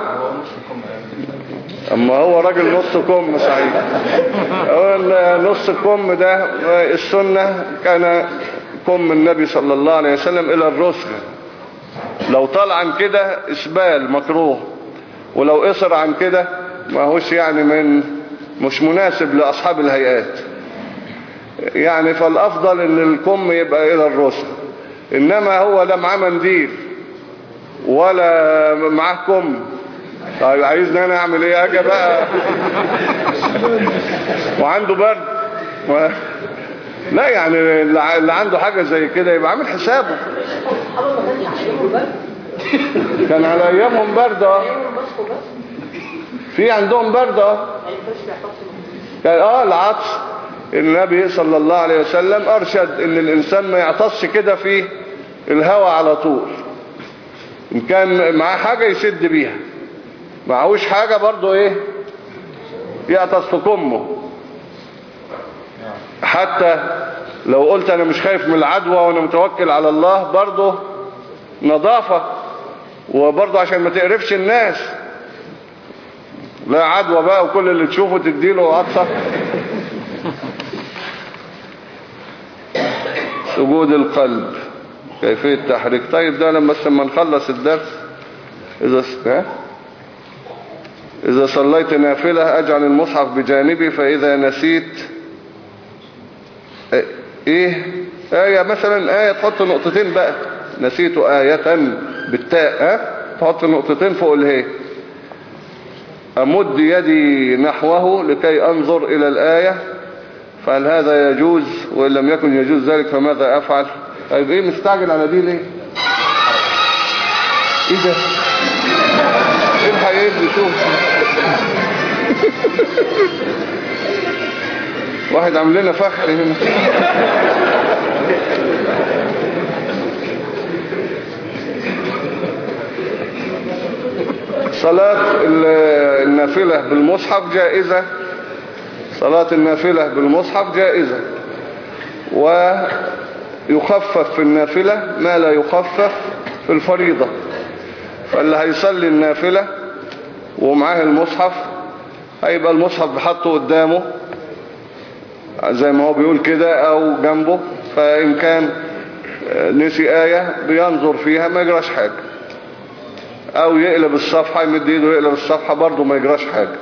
اما هو راجل نص كم صحيح. هو نص الكم ده السنة كان كم النبي صلى الله عليه وسلم الى الرسغ، لو طال عن كده اسبال مكروه، ولو قصر عن كده ما هوش يعني من مش مناسب لاصحاب الهيئات يعني. فالافضل ان الكم يبقى الى الرسغ. انما هو لا معاه منديل ولا معاه كم، طيب عايزني انا اعمل ايه؟ اجي بقى وعنده برد و... لا يعني اللي عنده حاجة زي كده يبقى عامل حسابه. كان على ايامهم برد اه في عندهم برد اه كان اه العطس. النبي صلى الله عليه وسلم ارشد ان الانسان ما يعطسش كده في الهواء على طول، ان كان معاه حاجة يسد بيها، معهوش حاجة برضو ايه يعطس في كمه. حتى لو قلت انا مش خايف من العدوى وانا متوكل على الله، برضو نظافة، وبرضو عشان ما تقرفش الناس، لا عدوى بقى وكل اللي تشوفه تديله عطسة. سجود القلب كيفية تحريك. طيب ده لما لما نخلص الدرس. إذا إذا صليت نافلة أجعل المصحف بجانبي، فإذا نسيت إيه آية مثلا، آية تحط نقطتين بقى، نسيت آية بالتاء ها تحط نقطتين فوق الهي، أمد يدي نحوه لكي أنظر إلى الآية، فهل هذا يجوز؟ وإن لم يكن يجوز ذلك فماذا أفعل؟ طيب إيه مستعجل على دي ليه؟ إيه ده؟ إيه الحقيقة بيشوف؟ واحد عامل لنا فخر هنا. صلاة النافلة بالمصحف جائزة. صلاة النافلة بالمصحف جائزة، ويخفف في النافلة ما لا يخفف في الفريضة. فاللي هيصلي النافلة ومعاه المصحف، هيبقى المصحف بحطه قدامه زي ما هو بيقول كده او جنبه، فإن كان نسي آية بينظر فيها ما يجراش حاجة، او يقلب الصفحة يمد ايده يقلب الصفحة برضه ما يجراش حاجة.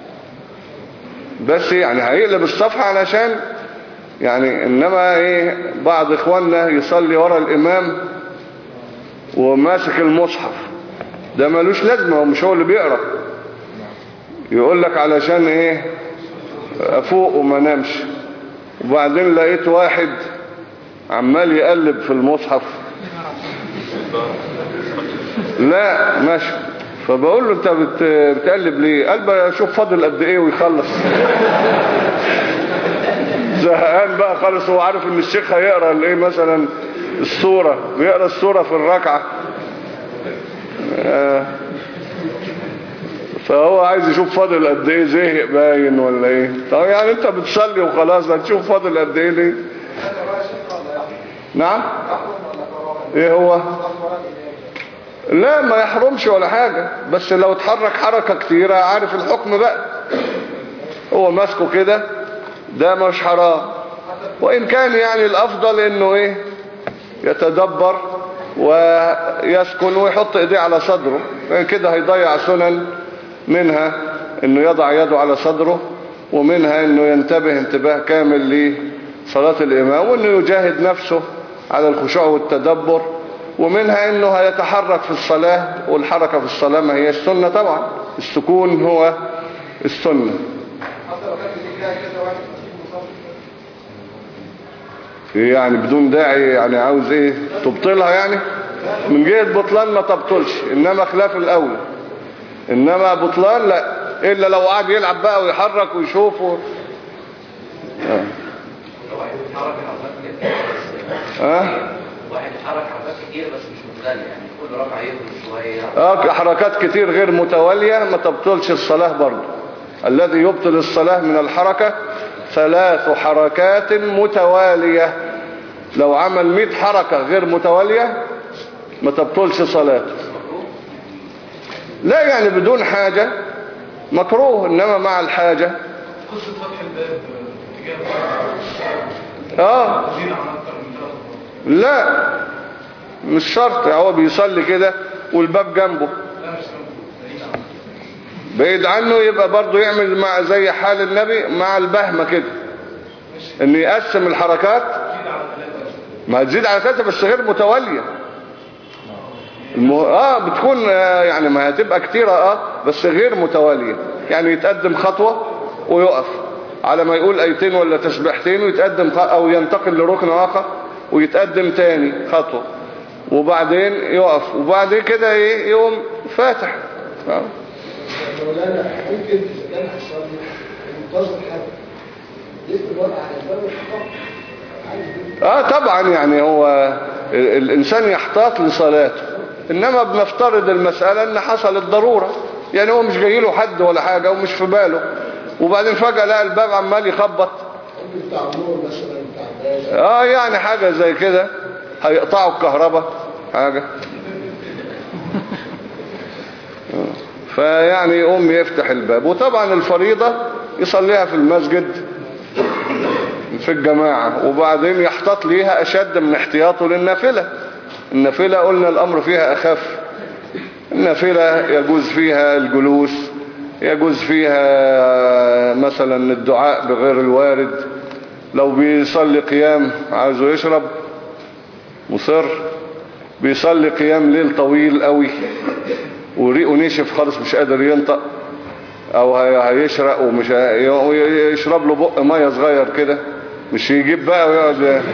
بس يعني هيقلب الصفحة علشان يعني، انما ايه بعض اخواننا يصلي ورا الامام وماسك المصحف، ده ملوش لازمة، ومش هو اللي بيقرأ، يقول لك علشان ايه افوق وما نمش. وبعدين لقيت واحد عمال يقلب في المصحف، لا ماشي، فبقول له انت بت... بتقلب ليه؟ قال بشوف فاضل قد ايه ويخلص. زهقان بقى خالص، هو عارف ان الشيخ هيقرأ الايه مثلا السورة، بيقرأ السورة في الركعة، آه. فهو عايز يشوف فاضل قد ايه، زهق باين ولا ايه. طب يعني انت بتصلي وخلاص، هتشوف فاضل قد ايه ليه؟ نعم ايه هو؟ لا ما يحرمش ولا حاجة، بس لو اتحرك حركة كتيرة عارف الحكم بقى، هو ماسكه كده ده مش حرام. وإن كان يعني الأفضل إنه إيه يتدبر ويسكن ويحط إيديه على صدره، كده هيضيع سنن، منها إنه يضع يده على صدره، ومنها إنه ينتبه انتباه كامل لصلاة الإمام، وإنه يجاهد نفسه على الخشوع والتدبر، ومنها إنه هيتحرك في الصلاة، والحركة في الصلاة ما هي السنة طبعا، السكون هو السنة. يعني بدون داعي، يعني عاوز ايه تبطلها يعني؟ من جهة بطلان ما تبطلش، انما خلاف الاول، انما بطلان لا، الا لو قعد يلعب بقى ويحرك ويشوف و... اه اه واحد يحرك حركات كتير بس مش متتالية، يعني كل ركعة يهدى شوية. اه حركات كتير غير متوالية ما تبطلش الصلاة برضه. الذي يبطل الصلاة من الحركة ثلاث حركات متوالية، لو عمل مئة حركة غير متوالية ما تبطلش صلاته. لا يعني بدون حاجة مكروه، انما مع الحاجة قصة فتح الباب اه لا مش شرط، هو بيصلي كده والباب جنبه بعيد عنه، يبقى برضه يعمل مع زي حال النبي مع البهمة كده، ان يقسم الحركات، ما هتزيد على ثلاثة بس غير متوالية. المه... اه بتكون آه يعني ما هتبقى كتيرة اه بس غير متوالية، يعني يتقدم خطوة ويقف على ما يقول ايتين ولا تسبيحتين ويتقدم خ... او ينتقل لركن اخر ويتقدم تاني خطوة وبعدين يقف، وبعد كده ايه يقوم فاتح. اه مولانا ممكن اذا كان هيصلي منتظر حد يكتب ورقه على الباب ويحطها. اه طبعا يعني هو الانسان يحتاط لصلاته، انما بنفترض المسألة ان حصلت ضرورة، يعني هو مش جاي له حد ولا حاجة ومش في باله، وبعدين فجأة لقى الباب عمال يخبط، بتاع النور مثلا بتاع الغاز، اه يعني حاجة زي كده، هيقطعوا الكهرباء حاجة فيعني يقوم يفتح الباب. وطبعا الفريضة يصليها في المسجد في الجماعة، وبعدين يحتاط ليها أشد من احتياطه للنافلة. النافلة قلنا الأمر فيها أخف، النافلة يجوز فيها الجلوس، يجوز فيها مثلا الدعاء بغير الوارد، لو بيصلي قيام عايزه يشرب مصر، بيصلي قيام ليل طويل قوي وريقه نشف خالص مش قادر ينطق، او هيشرق ومش يشرب له بق ميه صغير كده، مش يجيب بقى ويقعد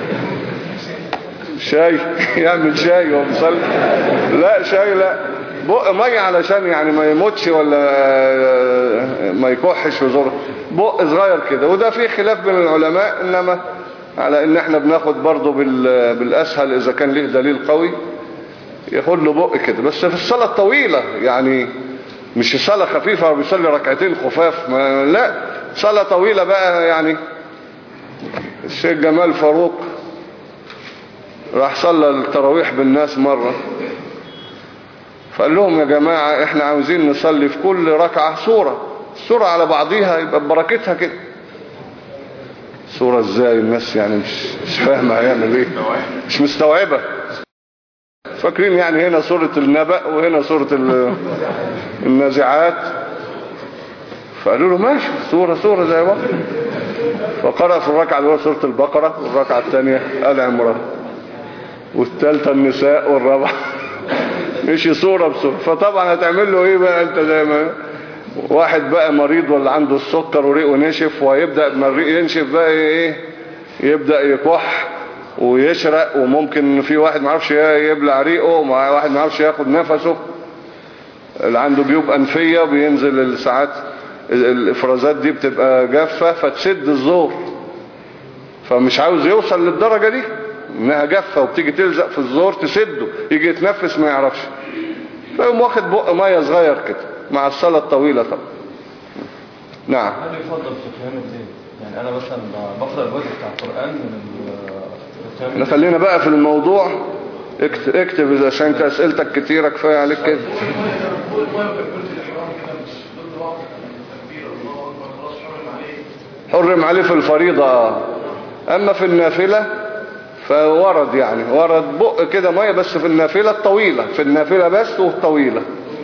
شاي يعمل شاي وهو بيصلي، لا شاي لا، بق ميه علشان يعني ما يموتش ولا ما يكحش وزره، بق صغير كده. وده فيه خلاف بين العلماء، انما على ان احنا بناخد برضو بالاسهل اذا كان له دليل قوي ياخد له بق كده. بس في الصلاة الطويلة يعني مش صلاة خفيفة وبيصلي ركعتين خفاف، ما لا صلاة طويلة بقى. يعني الشيخ جمال فاروق راح صلى التراويح بالناس مرة، فقال لهم يا جماعة احنا عاوزين نصلي في كل ركعة سورة، السورة على بعضيها يبقى ببركتها كده. سورة ازاي؟ الناس يعني مش, مش فاهمة هيعمل ايه، مش مستوعبة، فاكرين يعني هنا سورة النبأ وهنا سورة النازعات. فقالوا له ماشي سورة سورة زي بعض. فقرأ في الركعة الأولى سورة البقرة، والركعة الثانية آل عمران، والثالثة النساء، والرابعة مشي سورة بسورة. فطبعا هتعمل له ايه بقى انت؟ زي ما واحد بقى مريض ولا عنده السكر وريقه نشف، ويبدأ ما الريق ينشف بقى ايه، يبدأ يكح ويشرق، وممكن في واحد ما عرفش يبلع ريقه، واحد ما عرفش ياخد نفسه، اللي عنده جيوب أنفية بينزل الساعات الافرازات دي بتبقى جافة فتسد الزور، فمش عاوز يوصل للدرجة دي انها جافة وبتيجي تلزق في الزور تسده، يجي يتنفس ما يعرفش، فيقوم واخد بق مية صغير كده مع الصلاة الطويلة طبعا. نعم. هل يفضل في قيام الليل؟ يعني انا مثلا بقرأ الجزء بتاع القرآن من قيام الليل. خلينا بقى في الموضوع. اكتب, اكتب اذا عشان انت اسئلتك كتيرة كفاية عليك كده. حرم عليه في الفريضة، اما في النافلة فورد يعني ورد بق كده مية بس في النافلة الطويلة، في النافلة بس والطويلة.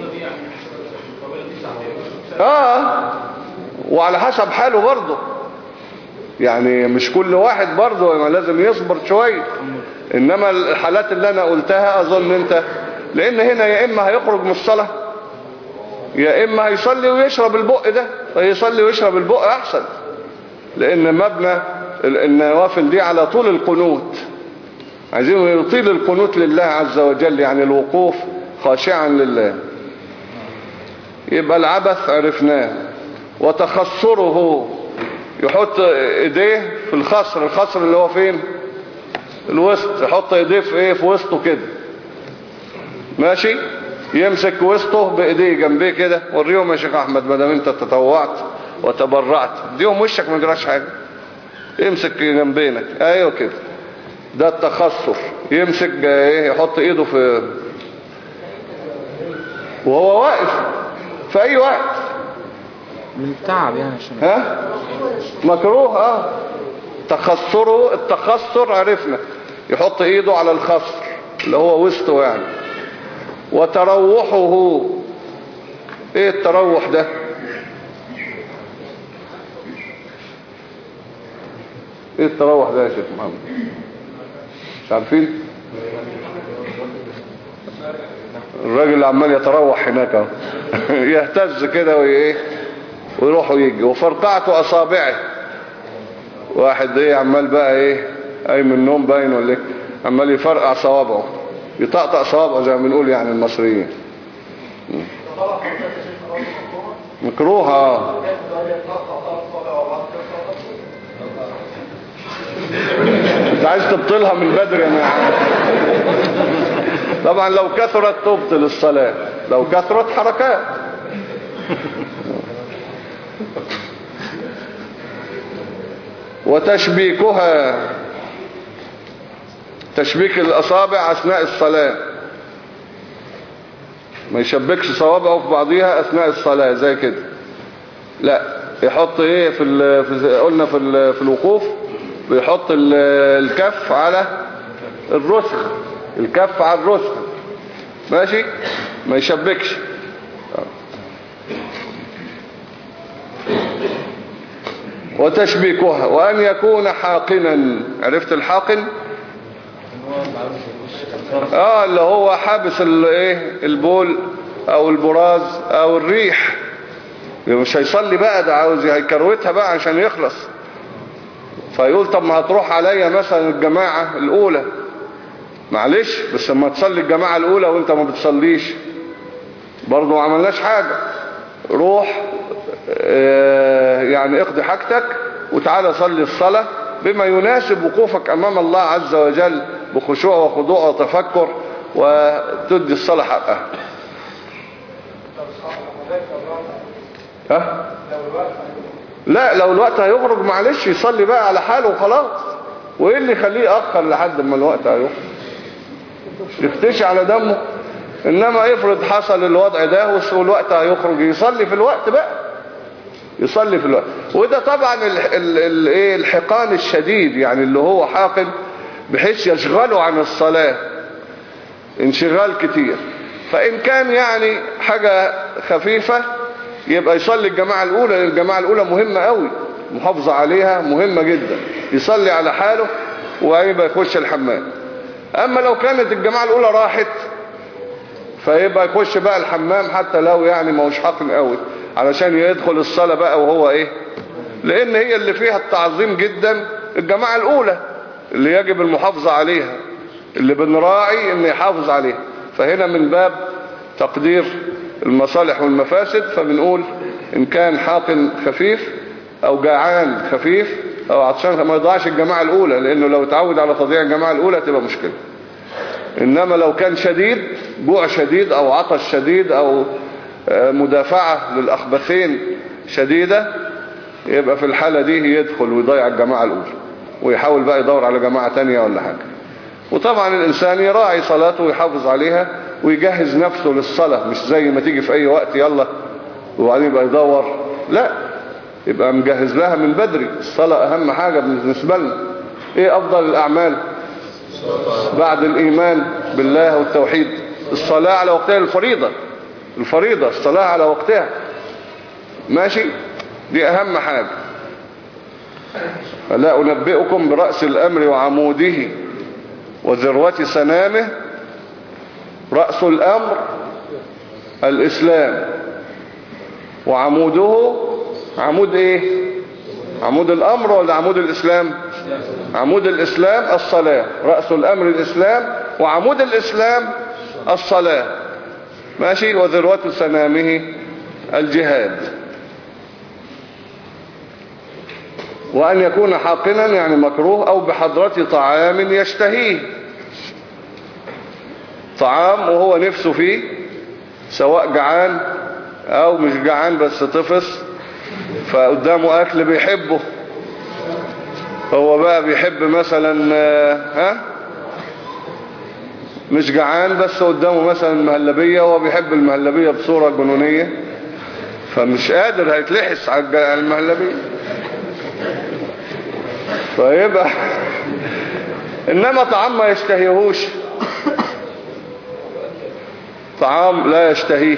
اه وعلى حسب حاله برضه، يعني مش كل واحد برضه لازم يصبر شوية. انما الحالات اللي انا قلتها اظن انت، لان هنا يا اما هيخرج من الصلاة يا اما هيصلي ويشرب البق ده، فيصلي ويشرب البق احسن، لان مبنى النوافل دي على طول القنوت، عايزين يطيل القنوت لله عز وجل، يعني الوقوف خاشعا لله. يبقى العبث عرفناه. وتخصره، يحط ايديه في الخصر، الخصر اللي هو فين؟ الوسط، يحط ايديه في ايه؟ في وسطه كده، ماشي، يمسك وسطه بايديه جنبيه كده. وريهم يا شيخ احمد ما دام انت تطوعت وتبرعت، اديهم وشك ما جراش حاجه، يمسك جنبينك ايوه كده، ده التخصر. يمسك ايه؟ يحط ايده في وهو واقف في اي وقت من التعب يعني عشان ها مكروه. اه تخصره، التخصر عرفنا، يحط ايده على الخصر اللي هو وسطه يعني. وتروحه، ايه التروح ده؟ ايه التروح ده يا شيخ محمد؟ مش عارفين؟ الراجل اللي عمال يتروح هناك اهو يهتز كده وايه ويروح ويجي. وفرقعة اصابعه، واحد ايه عمال بقى ايه اي من النوم باين ولا ايه، عمال يفرقع صوابعه، يطقطق صوابعه زي ما بنقول يعني المصريين. مكروه. اه انت عايز تبطلها من بدري يا معلم. طبعا لو كثرت تبطل الصلاة، لو كثرت حركات. وتشبيكها، تشبيك الأصابع أثناء الصلاة، ما يشبكش صوابعه في بعضيها أثناء الصلاة زي كده، لا يحط ايه في, في قلنا في, في الوقوف بيحط الكف على الرسغ، الكف على الرسغ ماشي، ما يشبكش. وتشبيكها، وأن يكون حاقنا. عرفت الحاقن؟ اه اللي هو حابس الايه البول او البراز او الريح، مش هيصلي بقى، ده عاوز هيكروتها بقى عشان يخلص. فيقول طب ما هتروح عليا مثلا الجماعة الاولى، معلش بس لما تصلي الجماعة الاولى وانت ما بتصليش برضو ما عملناش حاجة، روح اه يعني اقضي حاجتك وتعالى صلي الصلاة بما يناسب وقوفك امام الله عز وجل بخشوع وخضوع وتفكر، وتدي الصلاة حقها. ها؟ لا لو الوقت هيخرج معلش يصلي بقى على حاله وخلاص، وايه اللي يخليه يأخر لحد ما الوقت هيخرج؟ يختشي على دمه. انما افرض حصل الوضع ده والوقت هيخرج يصلي في الوقت بقى، يصلي في الوقت. وده طبعا الايه الحقان الشديد، يعني اللي هو حاقن بحيث يشغله عن الصلاة انشغال كتير. فإن كان يعني حاجة خفيفة يبقى يصلي الجماعة الأولى، لأن الجماعة الأولى مهمة قوي، محافظة عليها مهمة جدا، يصلي على حاله ويبقى يخش الحمام. أما لو كانت الجماعة الأولى راحت فيبقى يخش بقى الحمام حتى لو يعني ما هوش حاقن قوي، علشان يدخل الصلاة بقى وهو ايه، لأن هي اللي فيها التعظيم جدا الجماعة الأولى اللي يجب المحافظة عليها، اللي بنراعي ان يحافظ عليها. فهنا من باب تقدير المصالح والمفاسد، فبنقول ان كان حاقن خفيف او جعان خفيف او عطشان ما يضيعش الجماعة الاولى، لانه لو اتعود على تضييع الجماعة الاولى تبقى مشكلة. انما لو كان شديد، جوع شديد او عطش شديد او مدافعة للاخبثين شديدة، يبقى في الحالة دي يدخل ويضيع الجماعة الاولى ويحاول بقى يدور على جماعة تانية ولا حاجة. وطبعا الإنسان يراعي صلاته ويحافظ عليها ويجهز نفسه للصلاة، مش زي ما تيجي في أي وقت يلا وبعدين يبقى يدور، لا، يبقى مجهز لها من بدري. الصلاة أهم حاجة بالنسبة لنا. إيه أفضل الأعمال بعد الإيمان بالله والتوحيد؟ الصلاة على وقتها، الفريضة الفريضة الصلاة على وقتها، ماشي، دي أهم حاجة. فلا أنبئكم برأس الأمر وعموده وذروة سنامه. رأس الأمر الإسلام، وعموده عمود إيه؟ عمود الأمر ولا عمود الإسلام؟ عمود الإسلام الصلاة. رأس الأمر الإسلام، وعمود الإسلام الصلاة، ماشي. وذروة سنامه الجهاد. وأن يكون حاقنا يعني مكروه، أو بحضرة طعام يشتهيه، طعام وهو نفسه فيه، سواء جعان أو مش جعان بس طفس، فقدامه أكل بيحبه، هو بقى بيحب مثلا ها مش جعان بس قدامه مثلا مهلبية، وهو بيحب المهلبية بصورة جنونية، فمش قادر هيتلحس على المهلبية، فيبقى إنما طعام ما يشتهيهوش، طعام لا يشتهيه،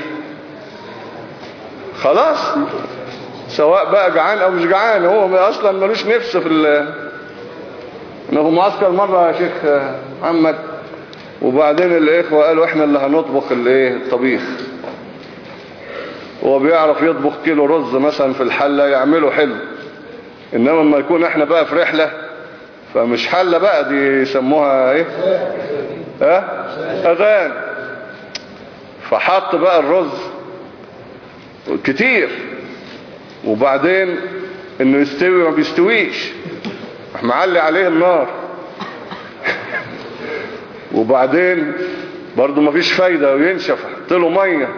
خلاص، سواء بقى جعان او مش جعان، هو اصلا ملوش نفس في ال انا في معسكر مرة يا شيخ محمد، وبعدين الاخوة قالوا احنا اللي هنطبخ الايه الطبيخ، هو بيعرف يطبخ كيلو رز مثلا في الحلة يعمله حلو، انما لما يكون احنا بقى في رحلة فمش حلة بقى، دي يسموها ايه ها اذان، فحط بقى الرز كتير، وبعدين انه يستوي ما بيستويش، معلي عليه النار، وبعدين برضو ما فيش فايدة وينشف، حط له مية،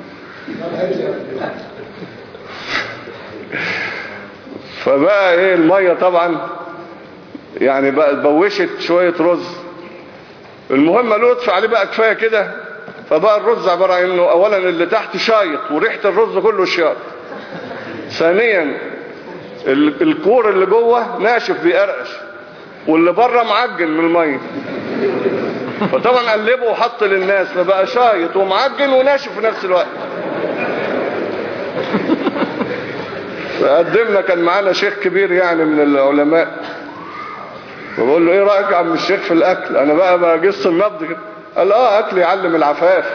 فبقى ايه المية طبعا يعني بقى بوشت شوية رز، المهم قالوا ادفع عليه بقى كفاية كده، فبقى الرز عبارة عن انه اولا اللي تحت شايط وريحة الرز كله شايط، ثانيا الكور اللي جوه ناشف بيقرقش، واللي بره معجن من المية، فطبعا قلبه وحط للناس، فبقى شايط ومعجن وناشف في نفس الوقت. فقدمنا كان معانا شيخ كبير يعني من العلماء، فبقول له ايه رأيك يا عم الشيخ في الاكل؟ انا بقى بقص النبض كده، قال اه اكل يعلم العفاف.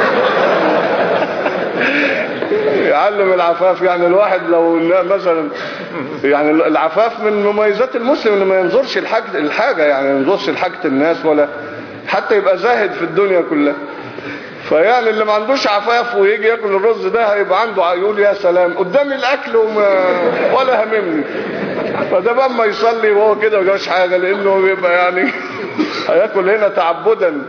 يعلم العفاف، يعني الواحد لو مثلا يعني العفاف من مميزات المسلم انه ما ينظرش الحاجة الحاجة يعني ما ينظرش لحاجة الناس، ولا حتى يبقى زاهد في الدنيا كلها. فيعني اللي ما عندوش عفاف ويجي ياكل الرز ده هيبقى عنده يقول يا سلام قدامي الاكل وما ولا هممني، فده بقى ما يصلي وهو كده ما جاش حاجة، لانه بيبقى يعني هياكل هنا تعبدا،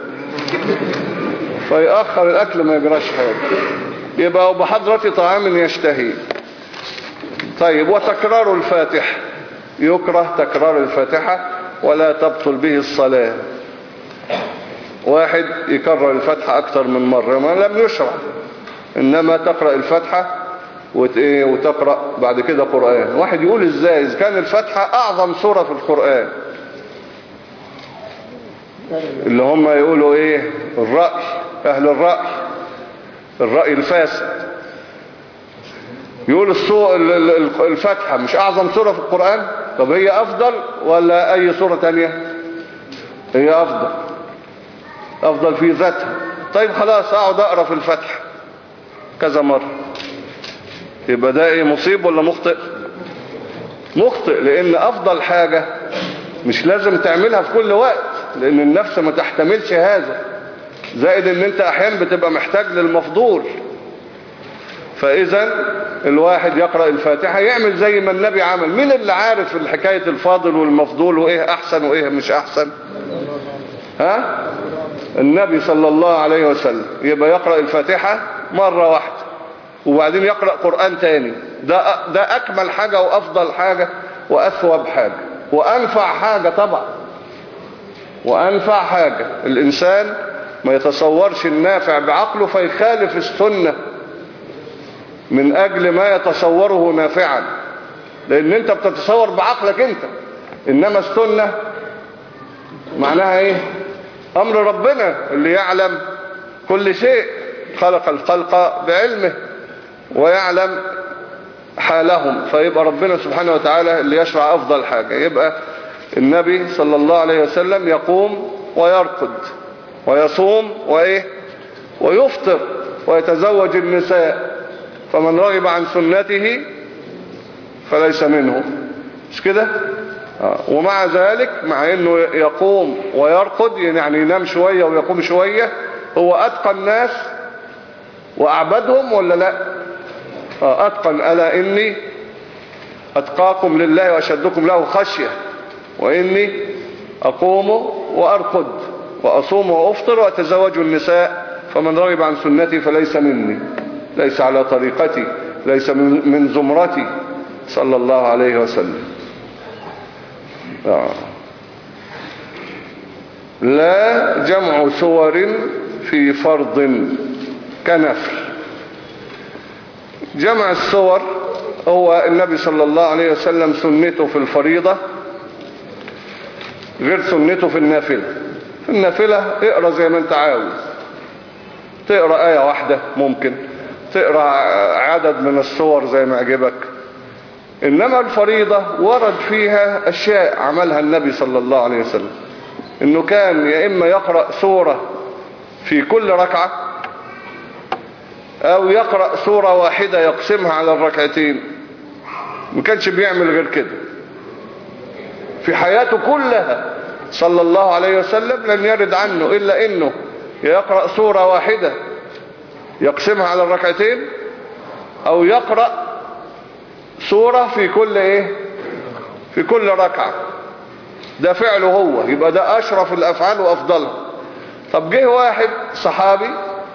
فيأخر الاكل ما يجراش حاجة. يبقى بحضرة طعام يشتهي. طيب، وتكرار الفاتحة، يكره تكرار الفاتحة ولا تبطل به الصلاة. واحد يكرر الفاتحة اكتر من مرة، ما لم يشرع، انما تقرأ الفاتحة وتقرأ بعد كده قرآن. واحد يقول ازاي اذا كان الفاتحة اعظم سورة في القرآن؟ اللي هم يقولوا ايه الرأي، اهل الرأي، الرأي الفاسد، يقول الفاتحة مش اعظم سورة في القرآن. طب هي افضل ولا اي سورة تانية؟ هي افضل، افضل في ذاتها. طيب خلاص اقعد اقرأ في الفاتحة كذا مرة، يبقى ده ايه مصيب ولا مخطئ؟ مخطئ، لان افضل حاجة مش لازم تعملها في كل وقت، لان النفس ما تحتملش هذا، زائد ان انت احيانا بتبقى محتاج للمفضول. فاذا الواحد يقرأ الفاتحة يعمل زي ما النبي عمل. مين اللي عارف الحكاية الفاضل والمفضول وايه احسن وايه مش احسن؟ ها؟ النبي صلى الله عليه وسلم. يبقى يقرأ الفاتحة مرة واحدة وبعدين يقرأ قرآن تاني. ده, ده اكمل حاجة وافضل حاجة واثوب حاجة وانفع حاجة طبعا، وانفع حاجة. الانسان ما يتصورش النافع بعقله فيخالف السنة من اجل ما يتصوره نافعا، لان انت بتتصور بعقلك انت، انما السنة معناها ايه؟ امر ربنا اللي يعلم كل شيء، خلق الخلق بعلمه ويعلم حالهم، فيبقى ربنا سبحانه وتعالى اللي يشرع افضل حاجة. يبقى النبي صلى الله عليه وسلم يقوم ويرقد ويصوم وإيه ويفطر ويتزوج النساء، فمن رغب عن سنته فليس منه، مش كده؟ آه. ومع ذلك مع انه يقوم ويرقد يعني ينام شوية ويقوم شوية، هو اتقى الناس واعبدهم ولا لا؟ آه اتقن. الا اني اتقاكم لله واشدكم له خشية، واني اقوم وارقد واصوم وافطر واتزوج النساء، فمن رغب عن سنتي فليس مني، ليس على طريقتي، ليس من زمرتي صلى الله عليه وسلم. آه. لا جمع سور في فرض كنفل. جمع السور هو النبي صلى الله عليه وسلم سنته في الفريضة غير سنته في النافلة. في النافلة اقرأ زي ما انت عاوز، تقرأ آية واحدة، ممكن تقرأ عدد من السور زي ما عجبك. إنما الفريضة ورد فيها أشياء عملها النبي صلى الله عليه وسلم، إنه كان يا إما يقرأ سورة في كل ركعة، أو يقرأ سورة واحدة يقسمها على الركعتين. ما كانش بيعمل غير كده في حياته كلها صلى الله عليه وسلم. لن يرد عنه إلا إنه يقرأ سورة واحدة يقسمها على الركعتين، أو يقرأ سورة في كل إيه في كل ركعة. ده فعله هو، يبقى ده أشرف الأفعال وأفضلها. طب جه واحد صحابي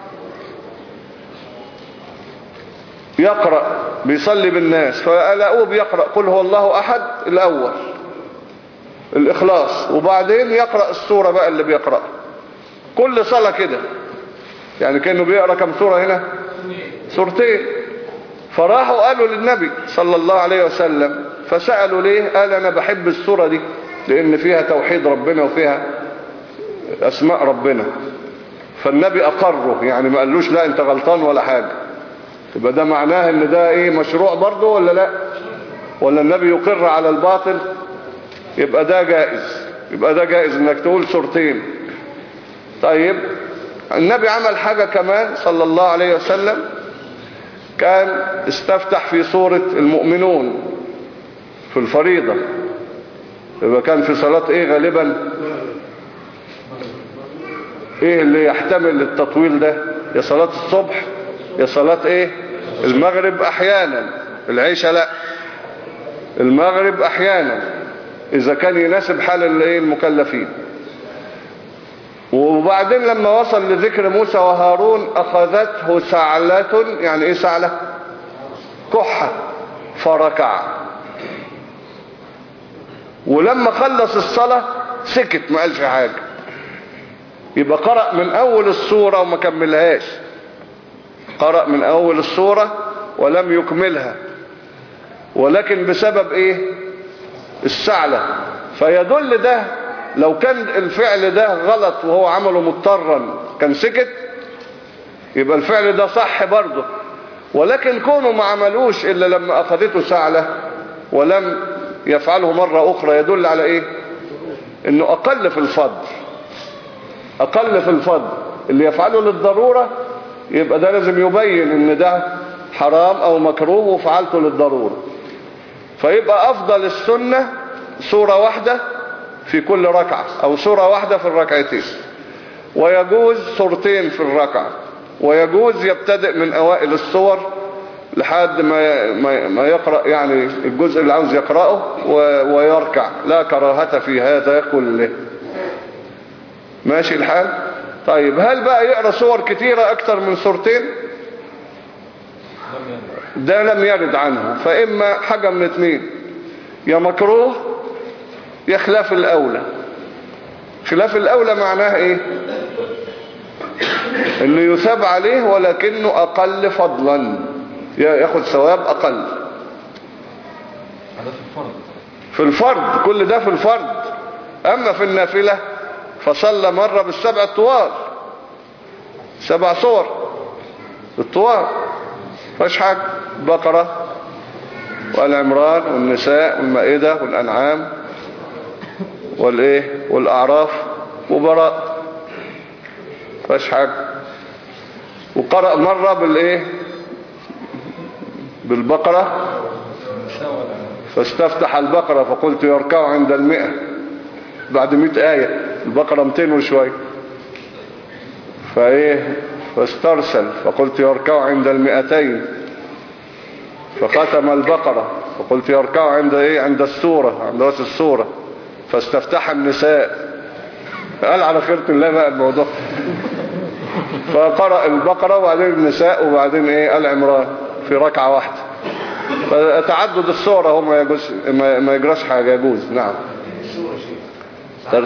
يقرأ بيصلي بالناس، فلقوه بيقرأ قل هو الله أحد الأول الإخلاص، وبعدين يقرأ السورة بقى اللي بيقرأ كل صلاة كده، يعني كأنه بيقرأ كم سورة هنا؟ سورتين. فراحوا قالوا للنبي صلى الله عليه وسلم، فسألوا ليه؟ قال أنا بحب السورة دي لأن فيها توحيد ربنا وفيها أسماء ربنا. فالنبي أقره، يعني ما قالوش لا أنت غلطان ولا حاجة. يبقى ده معناه ان ده ايه مشروع برضه ولا لا؟ ولا النبي يقر على الباطل؟ يبقى ده جائز، يبقى ده جائز انك تقول سورتين. طيب النبي عمل حاجة كمان صلى الله عليه وسلم، كان استفتح في سورة المؤمنون في الفريضة. يبقى كان في صلاة ايه غالبا؟ ايه اللي يحتمل التطويل ده؟ يا صلاة الصبح يا صلاة ايه المغرب احيانا، العشاء لا، المغرب احيانا اذا كان يناسب حال الايه المكلفين. وبعدين لما وصل لذكر موسى وهارون اخذته سعلة، يعني ايه سعلة؟ كحة، فركع. ولما خلص الصلاة سكت ما قالش حاجة. يبقى قرأ من اول السورة وما كملهاش، قرأ من اول السورة ولم يكملها، ولكن بسبب ايه؟ السعلة. فيدل ده لو كان الفعل ده غلط وهو عمله مضطرا كان سكت، يبقى الفعل ده صح برضه. ولكن كونه ما عملوش إلا لما أخذته سعلة ولم يفعله مرة أخرى يدل على إيه؟ إنه أقل في الفضل، أقل في الفضل. اللي يفعله للضرورة يبقى ده لازم يبين إن ده حرام أو مكروه وفعلته للضرورة. فيبقى أفضل السنة سورة واحدة في كل ركعة أو سورة واحدة في الركعتين، ويجوز سورتين في الركعة، ويجوز يبتدئ من أوائل السور لحد ما ما يقرأ يعني الجزء اللي عاوز يقرأه ويركع، لا كراهة في هذا كله. ماشي الحال؟ طيب هل بقى يقرأ سور كتيرة أكتر من سورتين؟ ده لم يرد عنه. فإما حاجة من اتنين، يا مكروه يا خلاف الأولى. خلاف الأولى معناه إيه؟ إنه يثاب عليه ولكنه أقل فضلا، ياخد ثواب أقل. هذا في الفرض. في الفرض كل ده في الفرض. أما في النافلة فصلى مرة بالسبع الطوال، سبع صور الطوال، فاش حاجة. بقرة والعمران والنساء والمائدة والأنعام والإيه والأعراف وبراء، فاش حاجة. وقرأ مرة بالإيه بالبقرة، فاستفتح البقرة فقلت يركع عند المئة، بعد مئة آية. البقرة مئتين وشوي، فإيه فاسترسل فقلت يركع عند المئتين، فختم البقرة فقلت يركع عند إيه عند السورة، عند رأس السورة، فاستفتح النساء. قال على خيرة الله بقى الموضوع. فقرأ البقرة وبعدين النساء وبعدين إيه العمران في ركعة واحدة. فتعدد السورة هو ما يجوز، ما يجراش حاجة، يجوز. نعم. تر...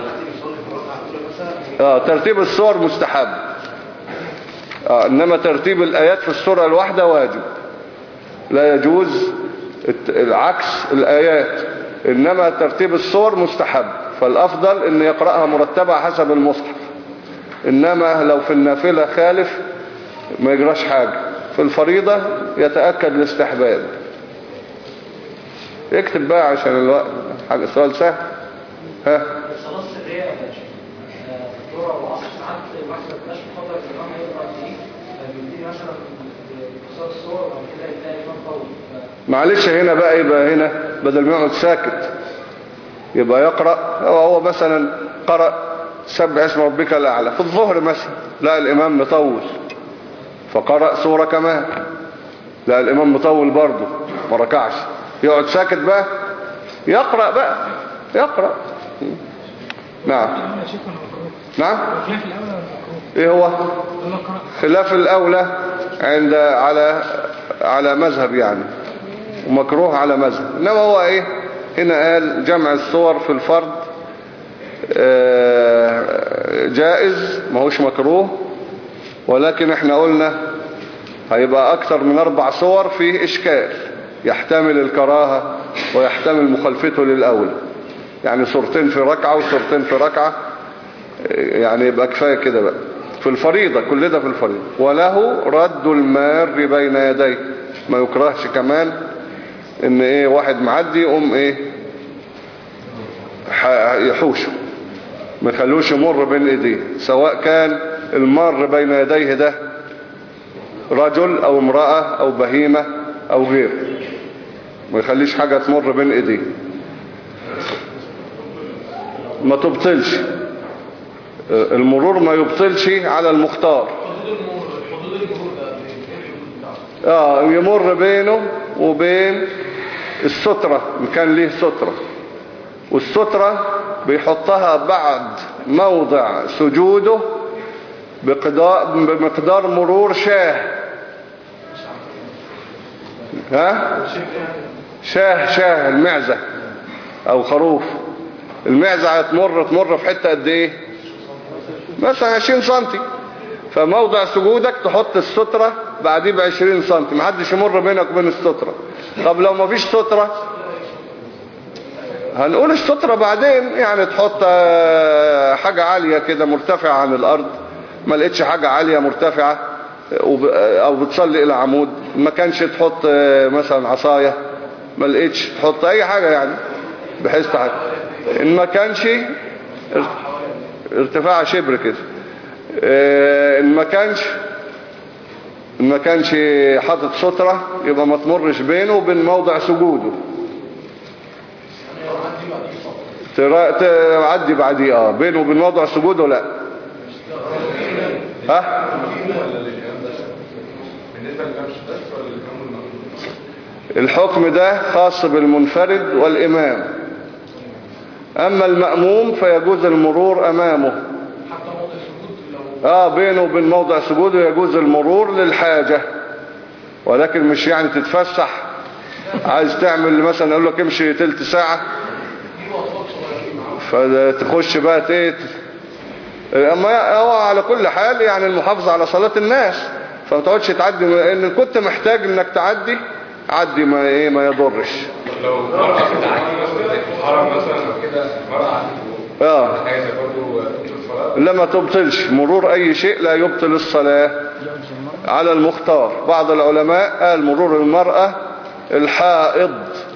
آه ترتيب السور مستحب، آه إنما ترتيب الآيات في السورة الواحدة واجب، لا يجوز العكس الآيات. إنما ترتيب السور مستحب، فالأفضل إن يقرأها مرتبة حسب المصحف. إنما لو في النافلة خالف ما يجراش حاجة. في الفريضة يتأكد الاستحباب. اكتب بقى عشان الوقت. حاجة سؤال سهل. ها الصلاة السرية يا باشا الدورة وعصر ساعات الواحد ما بقاش محضر الإمام هيقرأ فيه، فبيبتدي مثلا بكسار الصور وبعد كده يلاقي الإمام طول. معلش هنا بقى يبقى هنا بدل ما يقعد ساكت يبقى يقرأ. هو مثلا قرأ سبح اسم ربك الأعلى في الظهر مثلا، لا الإمام مطول فقرأ سورة كمان، لا الإمام مطول برضه ما ركعش، يقعد ساكت بقى يقرأ بقى يقرأ. نعم نعم. ايه هو خلاف الأولى عند على على مذهب يعني، ومكروه على مذهب. انما هو ايه هنا قال جمع الصور في الفرض جائز، ما هوش مكروه. ولكن احنا قلنا هيبقى اكتر من اربع صور فيه اشكال، يحتمل الكراهة ويحتمل مخالفته للاول. يعني صورتين في ركعة وصورتين في ركعة، يعني يبقى كفاية كده بقى. في الفريضة كل ده في الفريضة. وله رد المار بين يديه، ما يكرهش كمان ان ايه واحد معدي يقوم ايه يحوشه، ما يخلوش يمر بين ايديه، سواء كان المار بين يديه ده رجل او امرأة او بهيمة او غير، ما يخليش حاجة تمر بين ايديه. ما تبطلش المرور، ما يبطلش على المختار. اه يمر بينه وبين السترة ان كان ليه سترة، والسترة بيحطها بعد موضع سجوده بقدار بمقدار مرور شاه. ها شاه شاه المعزة او خروف. المعزة هتمر تمر في حتة قد ايه مثلا عشرين سنتي، فموضع سجودك تحط السترة بعديه بعشرين سنتي، محدش يمر بينك وبين السترة. طب لو مفيش سترة هنقول السترة بعدين، يعني تحط حاجة عالية كده مرتفعة عن الأرض، ما لقيتش حاجة عالية مرتفعة أو بتصلي إلى عمود، ما كانش تحط مثلا عصاية، ما لقيتش تحط أي حاجة يعني بحيث تحت، إن ما كانش ارتفاع شبر كده، إن ما كانش إن ما كانش حاطط سترة يبقى ما تمرش بينه وبين موضع سجوده، تعدي بعديه اه بينه وبين موضع سجوده. لا ها الحكم ده خاص بالمنفرد والإمام، أما المأموم فيجوز المرور أمامه اه بينه وبين موضع سجوده يجوز المرور للحاجة، ولكن مش يعني تتفسح عايز تعمل مثلا اقول لك امشي تلت ساعة فتخش بقى تيت. اما هو على كل حال يعني المحافظة على صلاة الناس، فما تقعدش تعدي، ان كنت محتاج انك تعدي عدي ما ايه ما يضرش. لو مرأة حرم مثلا كده مرأة اه عايزة برضه تبطل الصلاة؟ لا ما تبطلش، مرور اي شيء لا يبطل الصلاة على المختار. بعض العلماء قال مرور المرأة الحائض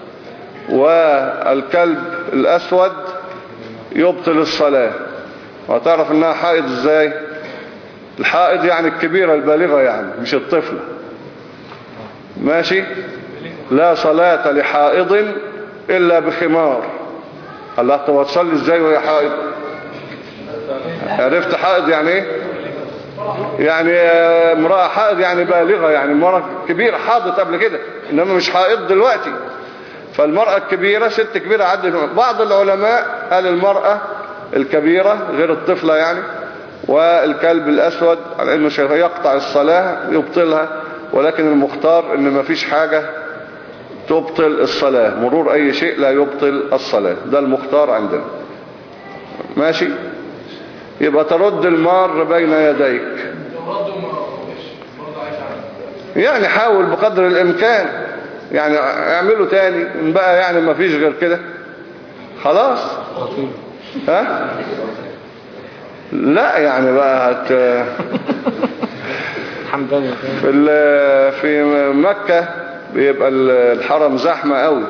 والكلب الاسود يبطل الصلاة. وتعرف انها حائض ازاي؟ الحائض يعني الكبيرة البالغة يعني مش الطفلة، ماشي. لا صلاة لحائض الا بخمار. الله طب تصلي ازاي وهي حائض؟ عرفت حائض يعني ايه؟ يعني امرأة حائض يعني بالغة، يعني امرأة كبيرة حاضت قبل كده، انما مش حائض دلوقتي. فالمرأة الكبيرة ست كبيرة عدت. بعض العلماء قال المرأة الكبيرة غير الطفلة يعني، والكلب الأسود على أنه يقطع الصلاة يبطلها، ولكن المختار أن ما فيش حاجة تبطل الصلاة، مرور أي شيء لا يبطل الصلاة، ده المختار عندنا. ماشي. يبقى ترد المار بين يديك، يعني حاول بقدر الإمكان، يعني اعمله تاني ان بقى يعني ما فيش غير كده خلاص. ها لا يعني بقى هت في في مكة بيبقى الحرم زحمة قوي،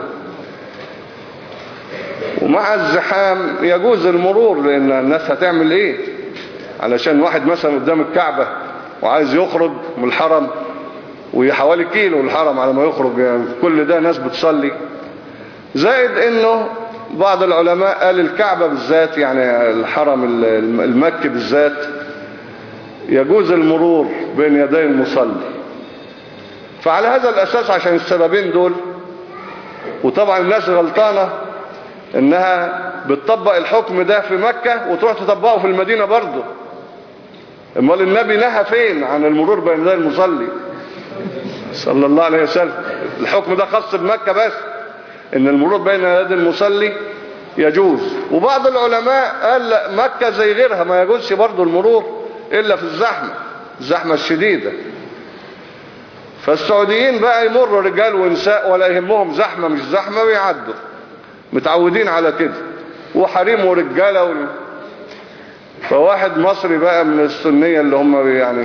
ومع الزحام يجوز المرور، لان الناس هتعمل ايه علشان واحد مثلا قدام الكعبة وعايز يخرج من الحرم، وهي حوالي كيلو الحرم على ما يخرج، يعني كل ده ناس بتصلي. زائد انه بعض العلماء قال الكعبة بالذات يعني الحرم المكي بالذات يجوز المرور بين يدي المصلي. فعلى هذا الاساس عشان السببين دول، وطبعا الناس غلطانة انها بتطبق الحكم ده في مكة وتروح تطبقه في المدينة برضه. امال النبي نهى فين عن المرور بين يدي المصلي صلى الله عليه وسلم؟ الحكم ده خاص بمكة بس، ان المرور بين يدي المصلي يجوز. وبعض العلماء قال لا مكة زي غيرها ما يجوزش برضو المرور الا في الزحمة، الزحمة الشديدة. فالسعوديين بقى يمروا رجال ونساء ولا يهمهم زحمة مش زحمة، بيعدوا متعودين على كده، وحريم ورجالة و... فواحد مصري بقى من السنية اللي هم يعني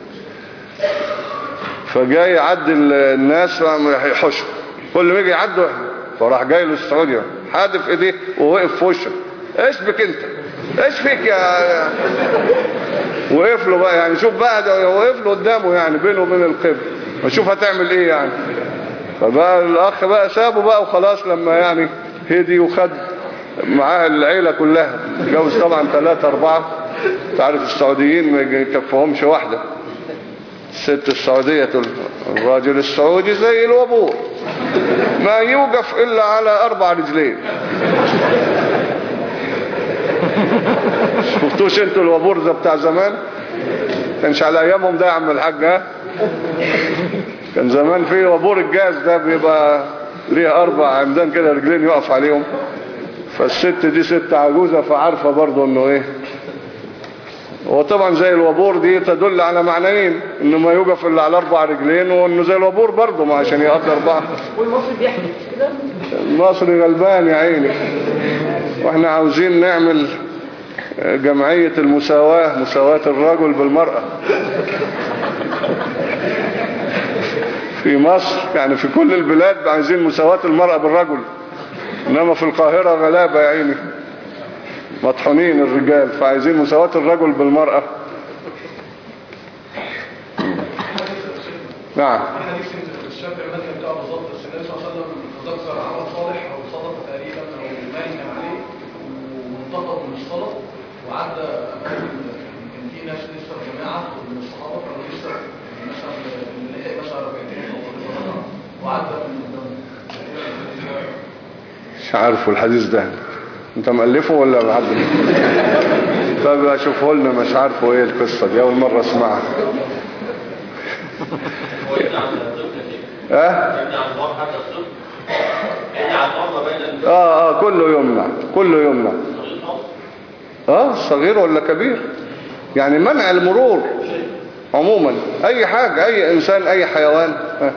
فجاي يعدي الناس يحشوا، كل ما يجي يعدوا فراح جاي له السعودي حادف ايديه ووقف في وشه، ايش بك انت ايش فيك يا وقف له بقى، يعني شوف بقى ده وقف له قدامه يعني بينه وبين القبل، وشوف هتعمل ايه يعني. فبقى الاخ بقى سابه بقى وخلاص، لما يعني هدي وخد معاه العيلة كلها، جوز طبعا ثلاثة اربعة. تعرف السعوديين ما يكفهمش واحدة، الست السعودية الراجل السعودي زي الوبور ما يوقف إلا على أربع رجلين. شفتوش انتوا الوبور ده بتاع زمان؟ كانش على أيامهم ده يا عم الحاج؟ ها كان زمان في وبور الجاز ده بيبقى ليه أربع عمدان كده رجلين يقف عليهم. فالست دي ست عجوزة فعارفة برضو انه ايه وطبعا زي الوابور دي تدل على معنيين، انه ما يوقف الا على اربع رجلين، وانه زي الوابور برضه ما عشان يقدر بعض. والمصري بيحدث كده. المصري غلبان يا عيني. واحنا عاوزين نعمل جمعية المساواة، مساواة الرجل بالمرأة في مصر، يعني في كل البلاد عايزين مساواة المرأة بالرجل، انما في القاهرة غلابة يا عيني مطحونين الرجال، فعايزين مساواة الرجل بالمرأة. نعم. حديث الشافعي مثلا بتاع بالظبط النبي صلى الله عليه وسلم ذكر عمل صالح او صدقه تقريبا او مال كان عليه وانتقض من الصلاه وعدى كان في ناس لسه جماعه من الصحابه كانوا لسه مثلا اللي لحق مثلا ركعتين وعدى مش عارفه الحديث ده، انت مؤلفه ولا معدل؟ طب اشوفه لنا، مش عارفه ايه القصه دي، اول مره اسمعها. اه اه اه كله يمنع، كله يمنع. اه صغير ولا كبير، يعني منع المرور عموما، اي حاجة، اي انسان، اي حيوان. آه.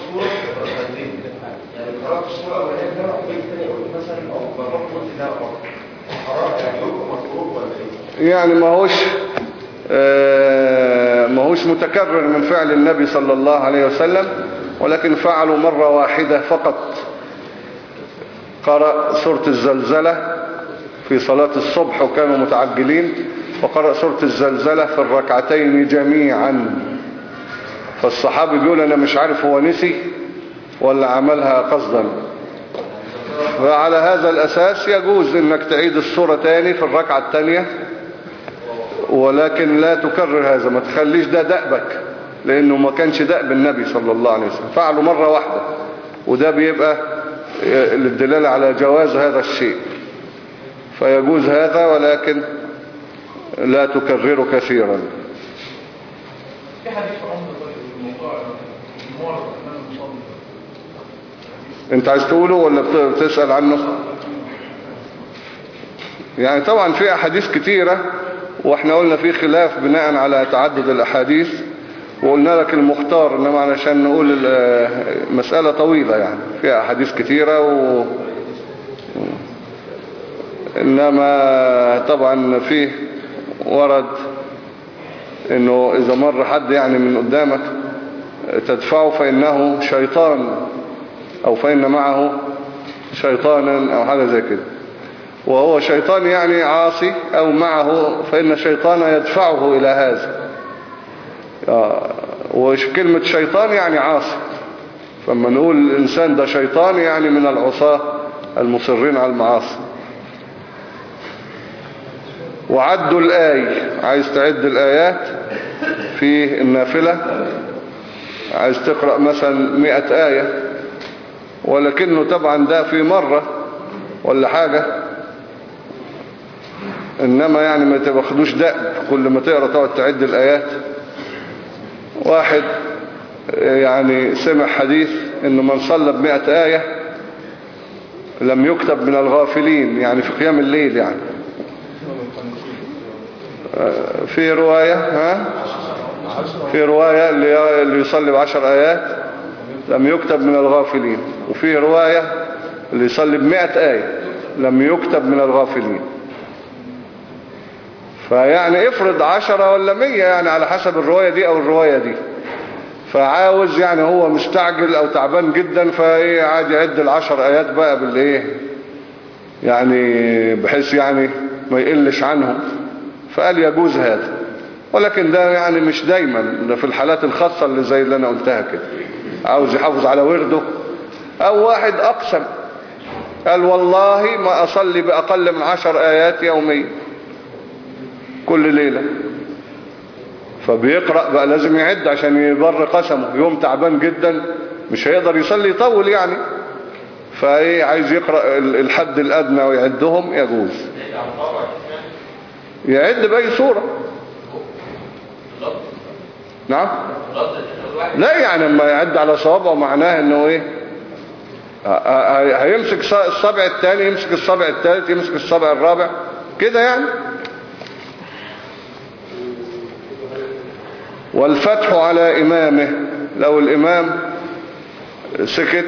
يعني ما هوش آه ما هوش متكرر من فعل النبي صلى الله عليه وسلم، ولكن فعلوا مرة واحدة فقط. قرأ سورة الزلزلة في صلاة الصبح وكانوا متعجلين، وقرأ سورة الزلزلة في الركعتين جميعا. فالصحابي بيقول أنا مش عارف هو نسي ولا عملها قصدا. وعلى هذا الأساس يجوز أنك تعيد السورة تاني في الركعة التانية، ولكن لا تكرر هذا، ما تخليش ده دأبك، لأنه ما كانش دأب النبي صلى الله عليه وسلم، فعله مرة واحدة، وده بيبقى للدلالة على جواز هذا الشيء، فيجوز هذا ولكن لا تكرره كثيرا. في حديث عمر في الموضوع المعرض امام المصلي، انت عايز تقوله ولا بتسأل عنه؟ يعني طبعا في احاديث كتيرة، واحنا قلنا في خلاف بناء على تعدد الاحاديث، وقلنا لك المختار، انما علشان نقول المسألة طويلة يعني فيها احاديث كتيرة و... انما طبعا فيه ورد انه اذا مر حد يعني من قدامك تدفعه فانه شيطان، او فان معه شيطانا او حاجة زي كده، وهو شيطان يعني عاصي، او معه فان الشيطان يدفعه الى هذا. وكلمة شيطان يعني عاصي، فما نقول الانسان ده شيطان يعني من العصاة المصرين على المعاصي. وعدوا الآية، عايز تعد الآيات في النافلة، عايز تقرأ مثلا مئة آية، ولكنه طبعا ده في مرة ولا حاجة، إنما يعني ما تبخدوش دأب كل ما تقرأ تقعد تعد الآيات. واحد يعني سمع حديث إنه من صلى بمئة آية لم يكتب من الغافلين، يعني في قيام الليل يعني. في رواية ها في رواية اللي يصلي بعشر آيات لم يكتب من الغافلين، وفي رواية اللي يصلي بمئة آية لم يكتب من الغافلين. فيعني افرض عشرة ولا مية يعني على حسب الرواية دي او الرواية دي، فعاوز يعني هو مستعجل او تعبان جدا، فايه عادي يعد العشر آيات بقى بالايه يعني بحيث يعني ما يقلش عنهم، فقال يجوز هذا، ولكن ده يعني مش دايما، ده في الحالات الخاصة اللي زي اللي انا قلتها كده، عاوز يحافظ على ورده. او واحد اقسم قال والله ما اصلي باقل من عشر ايات يوميا كل ليلة، فبيقرأ بقى لازم يعد عشان يبر قسمه، يوم تعبان جدا مش هيقدر يصلي يطول يعني، فايه عايز يقرأ الحد الادنى ويعدهم، يجوز يعد بأي صورة. نعم لا يعني لما يعد على صوابعه معناه انه ايه هيمسك الصبع الثاني، يمسك الصبع الثالث، يمسك الصبع الرابع كده يعني. والفتح على إمامه، لو الإمام سكت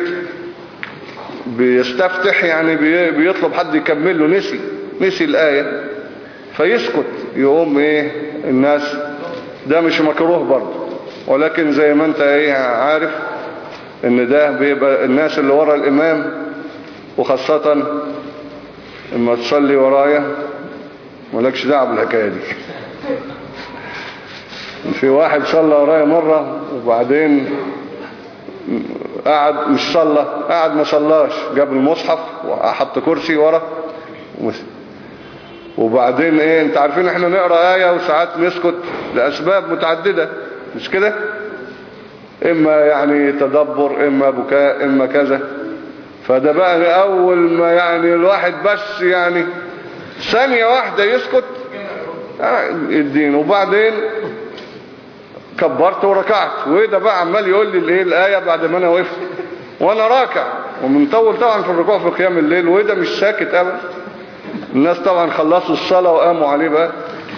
بيستفتح يعني بيطلب حد يكمل له، نسي نسي الآية فيسكت، يقوم ايه الناس، ده مش مكروه برضه، ولكن زي ما انت ايه عارف ان ده بيبقى الناس اللي ورا الإمام، وخاصة اما تصلي ورايا مالكش دعوه بالحكايه دي. في واحد صلى ورايا مرة وبعدين قعد مش صلى، قعد ما صلاش، جاب المصحف وحط كرسي ورا، وبعدين ايه انت عارفين احنا نقرأ آية وساعات نسكت لأسباب متعددة مش كده، اما يعني تدبر، اما بكاء، اما كذا. فده بقى اول ما يعني الواحد بس يعني ثانية واحدة يسكت الدين، وبعدين كبرت وركعت، وايه ده بقى عمال يقول لي الايه الايه بعد ما انا وقفت وانا راكع ومنطول طبعا في الركوع في قيام الليل، وايه ده مش ساكت ابدا. الناس طبعا خلصوا الصلاه وقاموا عليه بقى.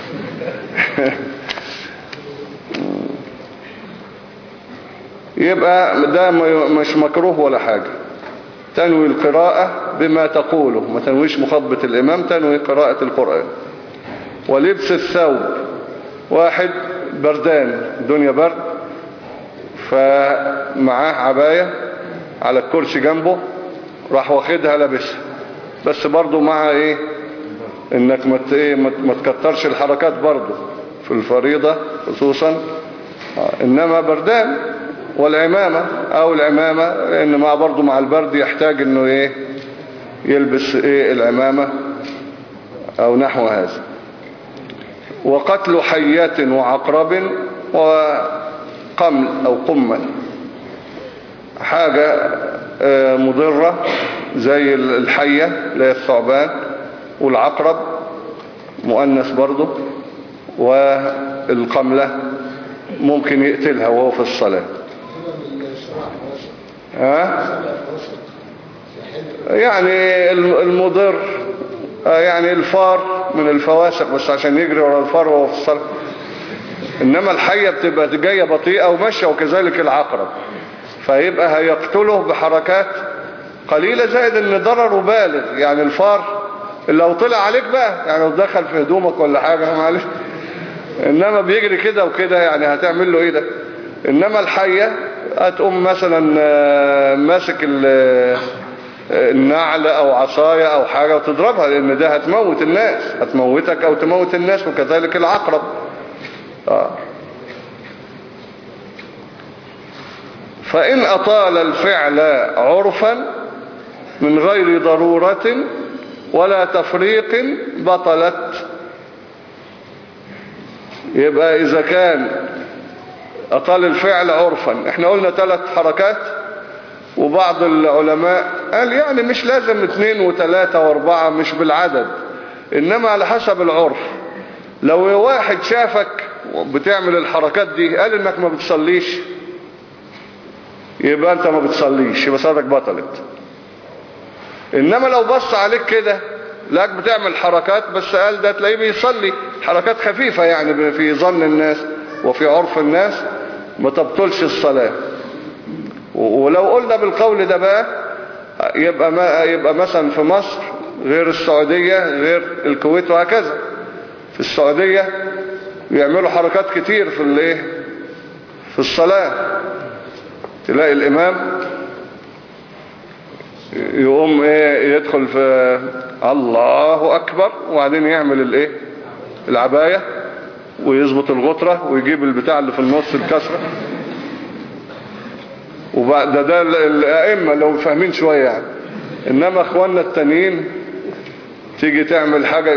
يبقى ده مش مكروه ولا حاجه. تنوي القراءه بما تقوله، ما تنويش مخاطبه الامام، تنوي قراءه القران. ولبس الثوب، واحد بردان الدنيا برد فمعاه عباية على الكرسي جنبه، راح واخدها لابسها، بس برضو مع ايه انك ما ايه ما تكترش الحركات برضو في الفريضة خصوصا، انما بردان. والعمامة او العمامة لان مع برضو مع البرد يحتاج انه ايه يلبس ايه العمامة او نحو هذا. وقتل حية وعقرب وقمل أو قمل، حاجة مضرة زي الحية اللي هي الثعبان، والعقرب مؤنث برضه، والقملة ممكن يقتلها وهو في الصلاة. ها؟ يعني المضر يعني الفار من الفواسق، بس عشان يجري ورا الفار وهو في الصلاة. انما الحية بتبقى جاية بطيئة وماشية، وكذلك العقرب، فيبقى هيقتله بحركات قليلة، زائد ان ضرره بالغ. يعني الفار لو طلع عليك بقى يعني لو دخل في هدومك ولا حاجة معلش، انما بيجري كده وكده يعني هتعمل له ايه ده. انما الحية هتقوم مثلا ماسك النعل او عصاية او حاجة وتضربها، لان ده هتموت الناس، هتموتك او تموت الناس، وكذلك العقرب. آه. فإن أطال الفعل عرفا من غير ضرورة ولا تفريق بطلت. يبقى إذا كان أطال الفعل عرفا، احنا قلنا ثلاث حركات، وبعض العلماء قال يعني مش لازم اثنين وثلاثة واربعة، مش بالعدد، انما على حسب العرف. لو واحد شافك بتعمل الحركات دي قال انك ما بتصليش، يبقى انت ما بتصليش، يبقى صلاتك بطلت. انما لو بص عليك كده لك بتعمل حركات بس قال ده تلاقيه بيصلي، حركات خفيفة يعني في ظن الناس وفي عرف الناس، ما تبطلش الصلاة. ولو قلنا بالقول ده بقى يبقى ما يبقى مثلا في مصر غير السعودية غير الكويت وهكذا. في السعودية بيعملوا حركات كتير في الايه في الصلاة، تلاقي الامام يقوم ايه يدخل في الله اكبر، وبعدين يعمل الايه العباية ويظبط الغطرة ويجيب البتاع اللي في النص الكسرة. وبعد ده الائمة لو فاهمين شوية يعني. انما اخواننا التانيين تيجي تعمل حاجة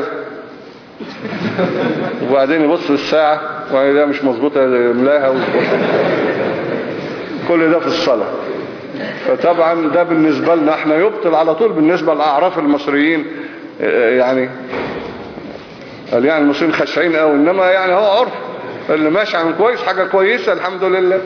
وبعدين يبص الساعة وبعدين ده مش مظبوطة يملاها، كل ده في الصلاة. فطبعا ده بالنسبة لنا احنا يبطل على طول، بالنسبة لأعراف المصريين يعني قال يعني المصريين خشعين قوي، انما يعني هو عرف اللي ماشي عن كويس حاجة كويسة الحمد لله.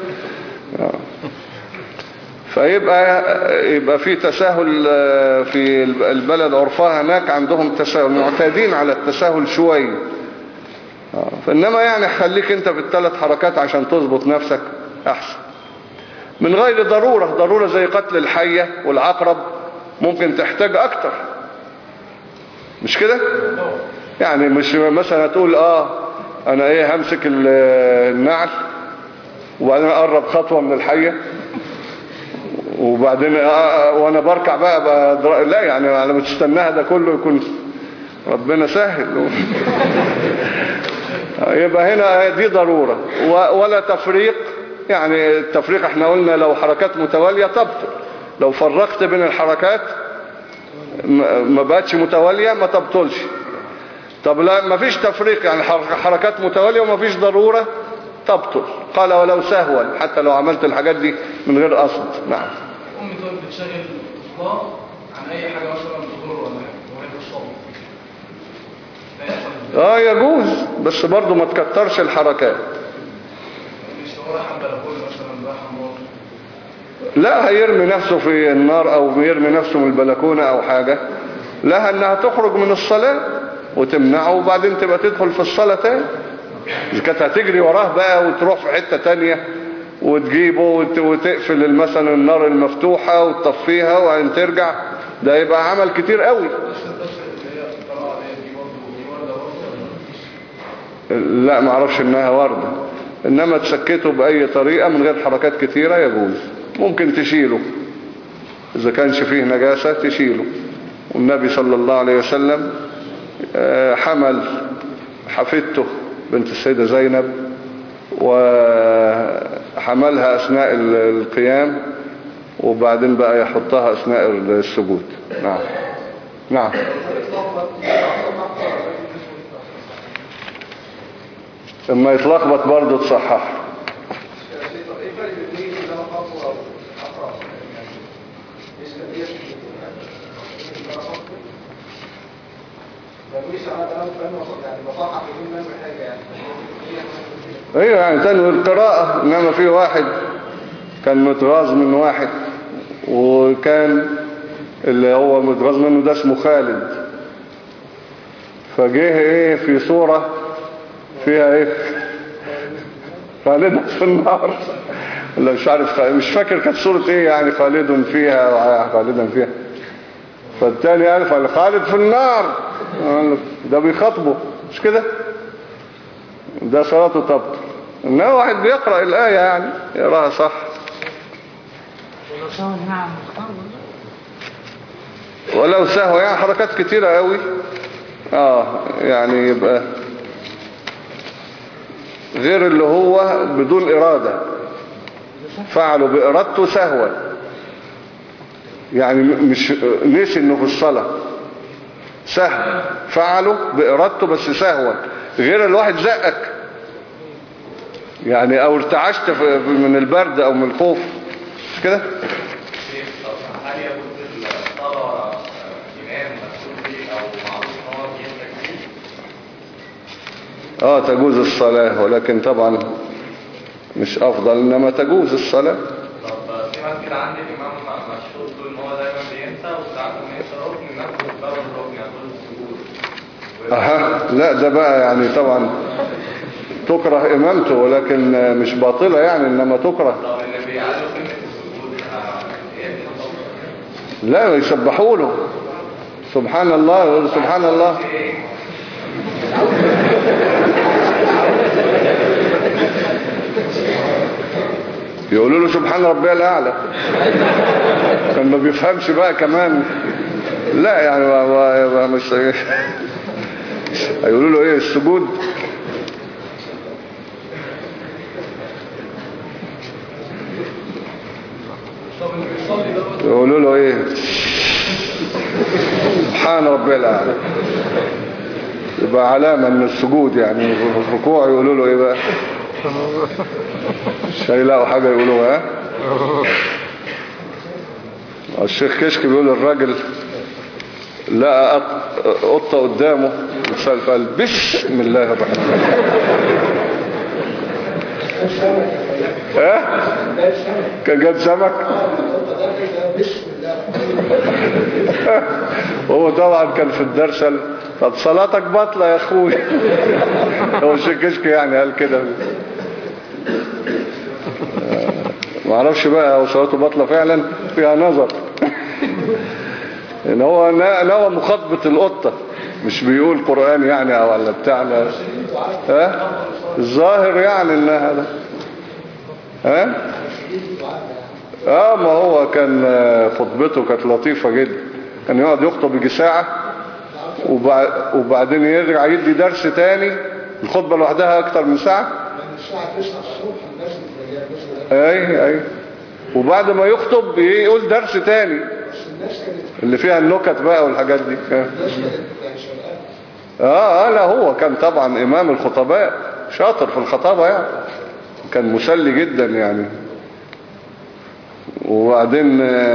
فيبقى يبقى في تساهل في البلد، عرفها هناك عندهم تساهل، معتادين على التساهل شوية. آه. فإنما يعني خليك انت في الثلاث حركات عشان تظبط نفسك احسن من غير ضرورة. ضرورة زي قتل الحية والعقرب ممكن تحتاج اكتر، مش كده؟ يعني مش مثلا تقول اه انا ايه همسك النعل وبعدين اقرب خطوة من الحية وبعدين آه وانا بركع بقى, بقى لا يعني انا بتستناها ده كله يكون ربنا سهل. يبقى هنا دي ضرورة ولا تفريق. يعني التفريق احنا قلنا لو حركات متوالية تبطل، لو فرقت بين الحركات ما بقتش متوالية ما تبطلش. طب لا ما فيش تفريق يعني حركات متوالية وما فيش ضرورة تبطل. قال ولو سهوا، حتى لو عملت الحاجات دي من غير قصد. نعم. أمي طيب بتشغل الصلاة عن أي حاجة مثلا تضر ولا حاجة وهي الصلاة؟ اه يجوز بس برضو ما تكترش الحركات. مش هو راح بلكون مثلا راح النار؟ لا هيرمي نفسه في النار او يرمي نفسه من البلكونة او حاجة، لها انها تخرج من الصلاة وتمنعه وبعدين تبقى تدخل في الصلاة تاني. إذا كانت هتجري وراه بقى وتروح في حتة تانية وتجيبه وتقفل مثلا النار المفتوحة وتطفيها وبعدين ترجع، ده يبقى عمل كتير قوي. لا ما اعرفش انها وردة، انما تسكته باي طريقة من غير حركات كتيرة يجوز. ممكن تشيله اذا كانش فيه نجاسة تشيله. والنبي صلى الله عليه وسلم حمل حفيدته بنت السيدة زينب وحملها اثناء القيام وبعدين بقى يحطها اثناء السجود. نعم نعم. لما يتلخبط برضه تصحح. ايوه يعني تنوي القراءة. انما في واحد كان متغاظ من واحد وكان اللي هو متغاظ منه ده اسمه خالد، فجيه ايه في صورة فيها ايه خالد في النار ولا مش عارف مش فاكر كانت صورة ايه يعني خالد فيها خالدا فيها. فالتاني قال خالد في النار، ده بيخاطبه مش كده، ده صلاته تبطل. انه واحد بيقرأ الآية يعني يراها صح. ولو سهو يعني حركات كتيرة قوي اه يعني يبقى غير اللي هو بدون إرادة فعله بإرادته سهوا، يعني مش نسي انه في الصلاة سهو فعله بإرادته بس سهوا، غير الواحد زقك يعني او ارتعشت من البرد او من الخوف مش كده. اه تجوز الصلاة ولكن طبعا مش افضل انما تجوز الصلاة. طب في ناس كده عندي الامام مشهور طول ان هو دايما بينسى وساعات ما ينسى ركن نفسه بسبب الركن يعني طول السجود. اها لا ده بقى يعني طبعا تكره امامته ولكن مش باطلة يعني انما تكره. طب اللي بيعلوا كلمة السجود لا يسبحوا له سبحان الله سبحان الله. يقولوا له سبحان ربي الأعلى. كان ما بيفهمش بقى كمان لا يعني ما ما مش هيقولوا له ايه السجود. يقولوا له ايه سبحان ربي الأعلى، يبقى علامة من السجود يعني. في الركوع يقولوا له ايه بقى مش هيلاقوا حاجة يقولوها ها. الشيخ كشك بيقول الراجل لقى قطة قدامه فقال بسم الله الرحمن ها كان جاب سمك. هو هو طبعا كان في الدرس قال طب صلاتك باطلة يا اخوي. هو الشكشك يعني قال كده. ما اعرفش بقى هو صلاته باطلة فعلا، فيها نظر. ان هو نوى مخاطبة القطة، مش بيقول قرآن يعني او ولا بتاعنا. ها الظاهر يعني انها ده. ها اه ما هو كان خطبته كانت لطيفة جدا، كان يقعد يخطب يجي ساعة وبعدين يرجع يدي درس تاني، الخطبة لوحدها اكتر من ساعة. اي اي وبعد ما يخطب يقول درس تاني اللي فيها النكت بقى والحاجات دي. اه اه لا هو كان طبعا امام الخطباء، شاطر في الخطابة يعني، كان مسلي جدا يعني. وبعدين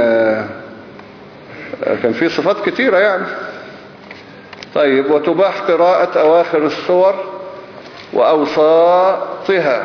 كان فيه صفات كتيرة يعني. طيب وتباح قراءة أواخر السور وأوساطها.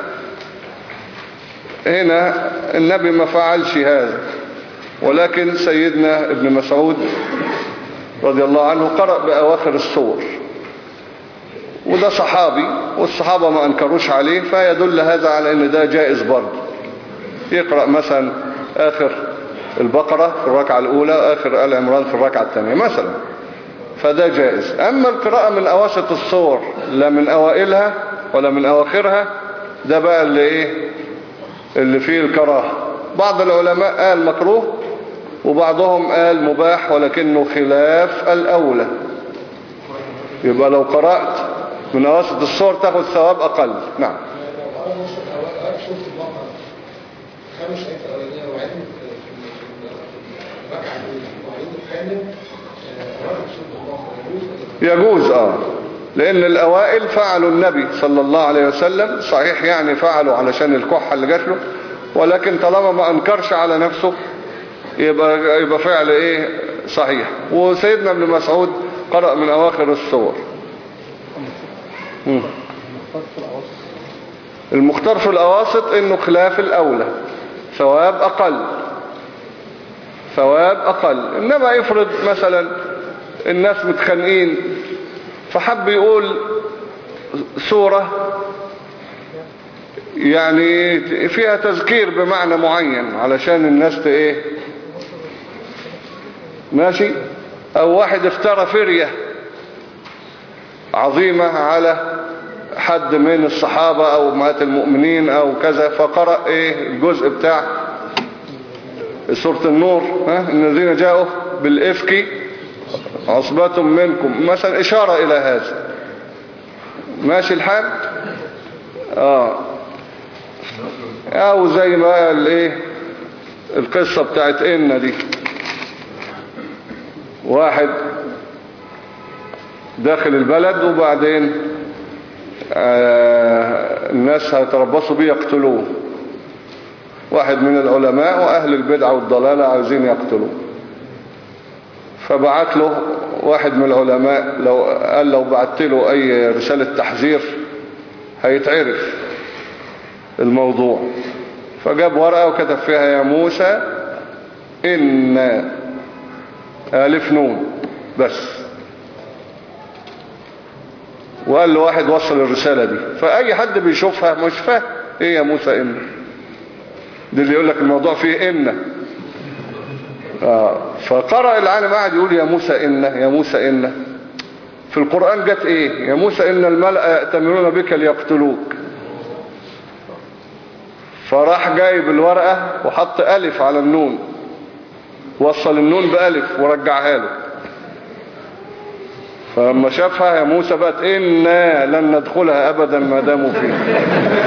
هنا النبي ما فعلش هذا، ولكن سيدنا ابن مسعود رضي الله عنه قرأ بأواخر السور، وده صحابي والصحابة ما أنكروش عليه، فيدل هذا على أن ده جائز برضه. يقرأ مثلا آخر البقرة في الركعة الأولى وآخر آل عمران في الركعة الثانية مثلا، فده جائز. أما القراءة من أواسط الصور لا من أوائلها ولا من أواخرها، ده بقى اللي إيه اللي فيه الكراهة. بعض العلماء قال مكروه وبعضهم قال مباح، ولكنه خلاف الأولى. يبقى لو قرأت من أواسط الصور تاخد ثواب أقل. نعم خمس آيات أولانية وعدنا في الركعة الأولى وعدنا الثانية ركعة سورة البقرة يجوز اه لأن الأوائل فعلوا النبي صلى الله عليه وسلم، صحيح يعني فعلوا علشان الكحة اللي جات له، ولكن طالما ما أنكرش على نفسه يبقى يبقى فعل ايه صحيح. وسيدنا ابن مسعود قرأ من أواخر السور. المختار في الأواسط إنه خلاف الأولى، ثواب أقل، ثواب أقل. إنما يفرض مثلا الناس متخانقين فحب يقول سورة يعني فيها تذكير بمعنى معين علشان الناس ايه ماشي، او واحد افترى فرية عظيمة على حد من الصحابة او مات المؤمنين او كذا، فقرأ ايه الجزء بتاع سورة النور، ها الذين جاءوا بالإفك عصبة منكم مثلا، إشارة إلى هذا. ماشي الحال. اه او زي ما قال ايه القصة بتاعت إن دي، واحد داخل البلد وبعدين آه الناس هيتربصوا بيه يقتلوه، واحد من العلماء وأهل البدعة والضلالة عاوزين يقتلوه، فبعت له واحد من العلماء لو قال لو بعت له أي رسالة تحذير هيتعرف الموضوع، فجاب ورقة وكتب فيها يا موسى إن ألف نون بس، وقال له واحد وصل الرسالة دي، فأي حد بيشوفها مش فاهم إيه يا موسى إن دي، اللي يقول لك الموضوع فيه إن آه. فقرأ العالم قاعد يقول يا موسى إن يا موسى إن في القرآن جت إيه يا موسى إن الملأ يأتمرون بك ليقتلوك، فراح جايب الورقة وحط ألف على النون، وصل النون بألف ورجعها له، فلما شافها يا موسى بقت إنا لن ندخلها أبدا ما داموا فيها.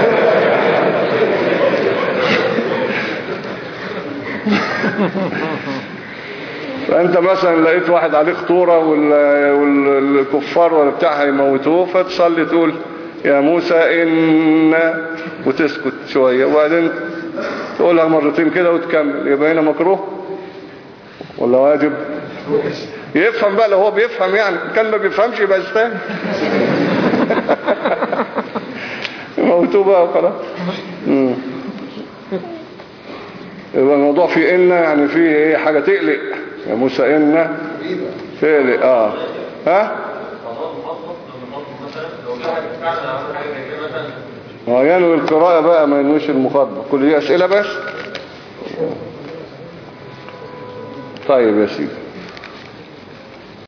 فأنت مثلا لقيت واحد عليه خطورة والكفار ولا بتاع هيموتوه، فتصلي تقول يا موسى إن وتسكت شوية وبعدين تقولها مرتين كده وتكمل، يبقى هنا مكروه ولا واجب؟ يفهم بقى لو هو بيفهم، يعني كان ما بيفهمش يبقى يستاهل. موتوه بقى وخلاص. يبقى الموضوع فيه إن يعني فيه ايه حاجة تقلق يا موسى إن فعل اه ها اه ينوي القراءة بقى ما ينويش المخاطبة. كل دي أسئلة بس. طيب يا سيدي.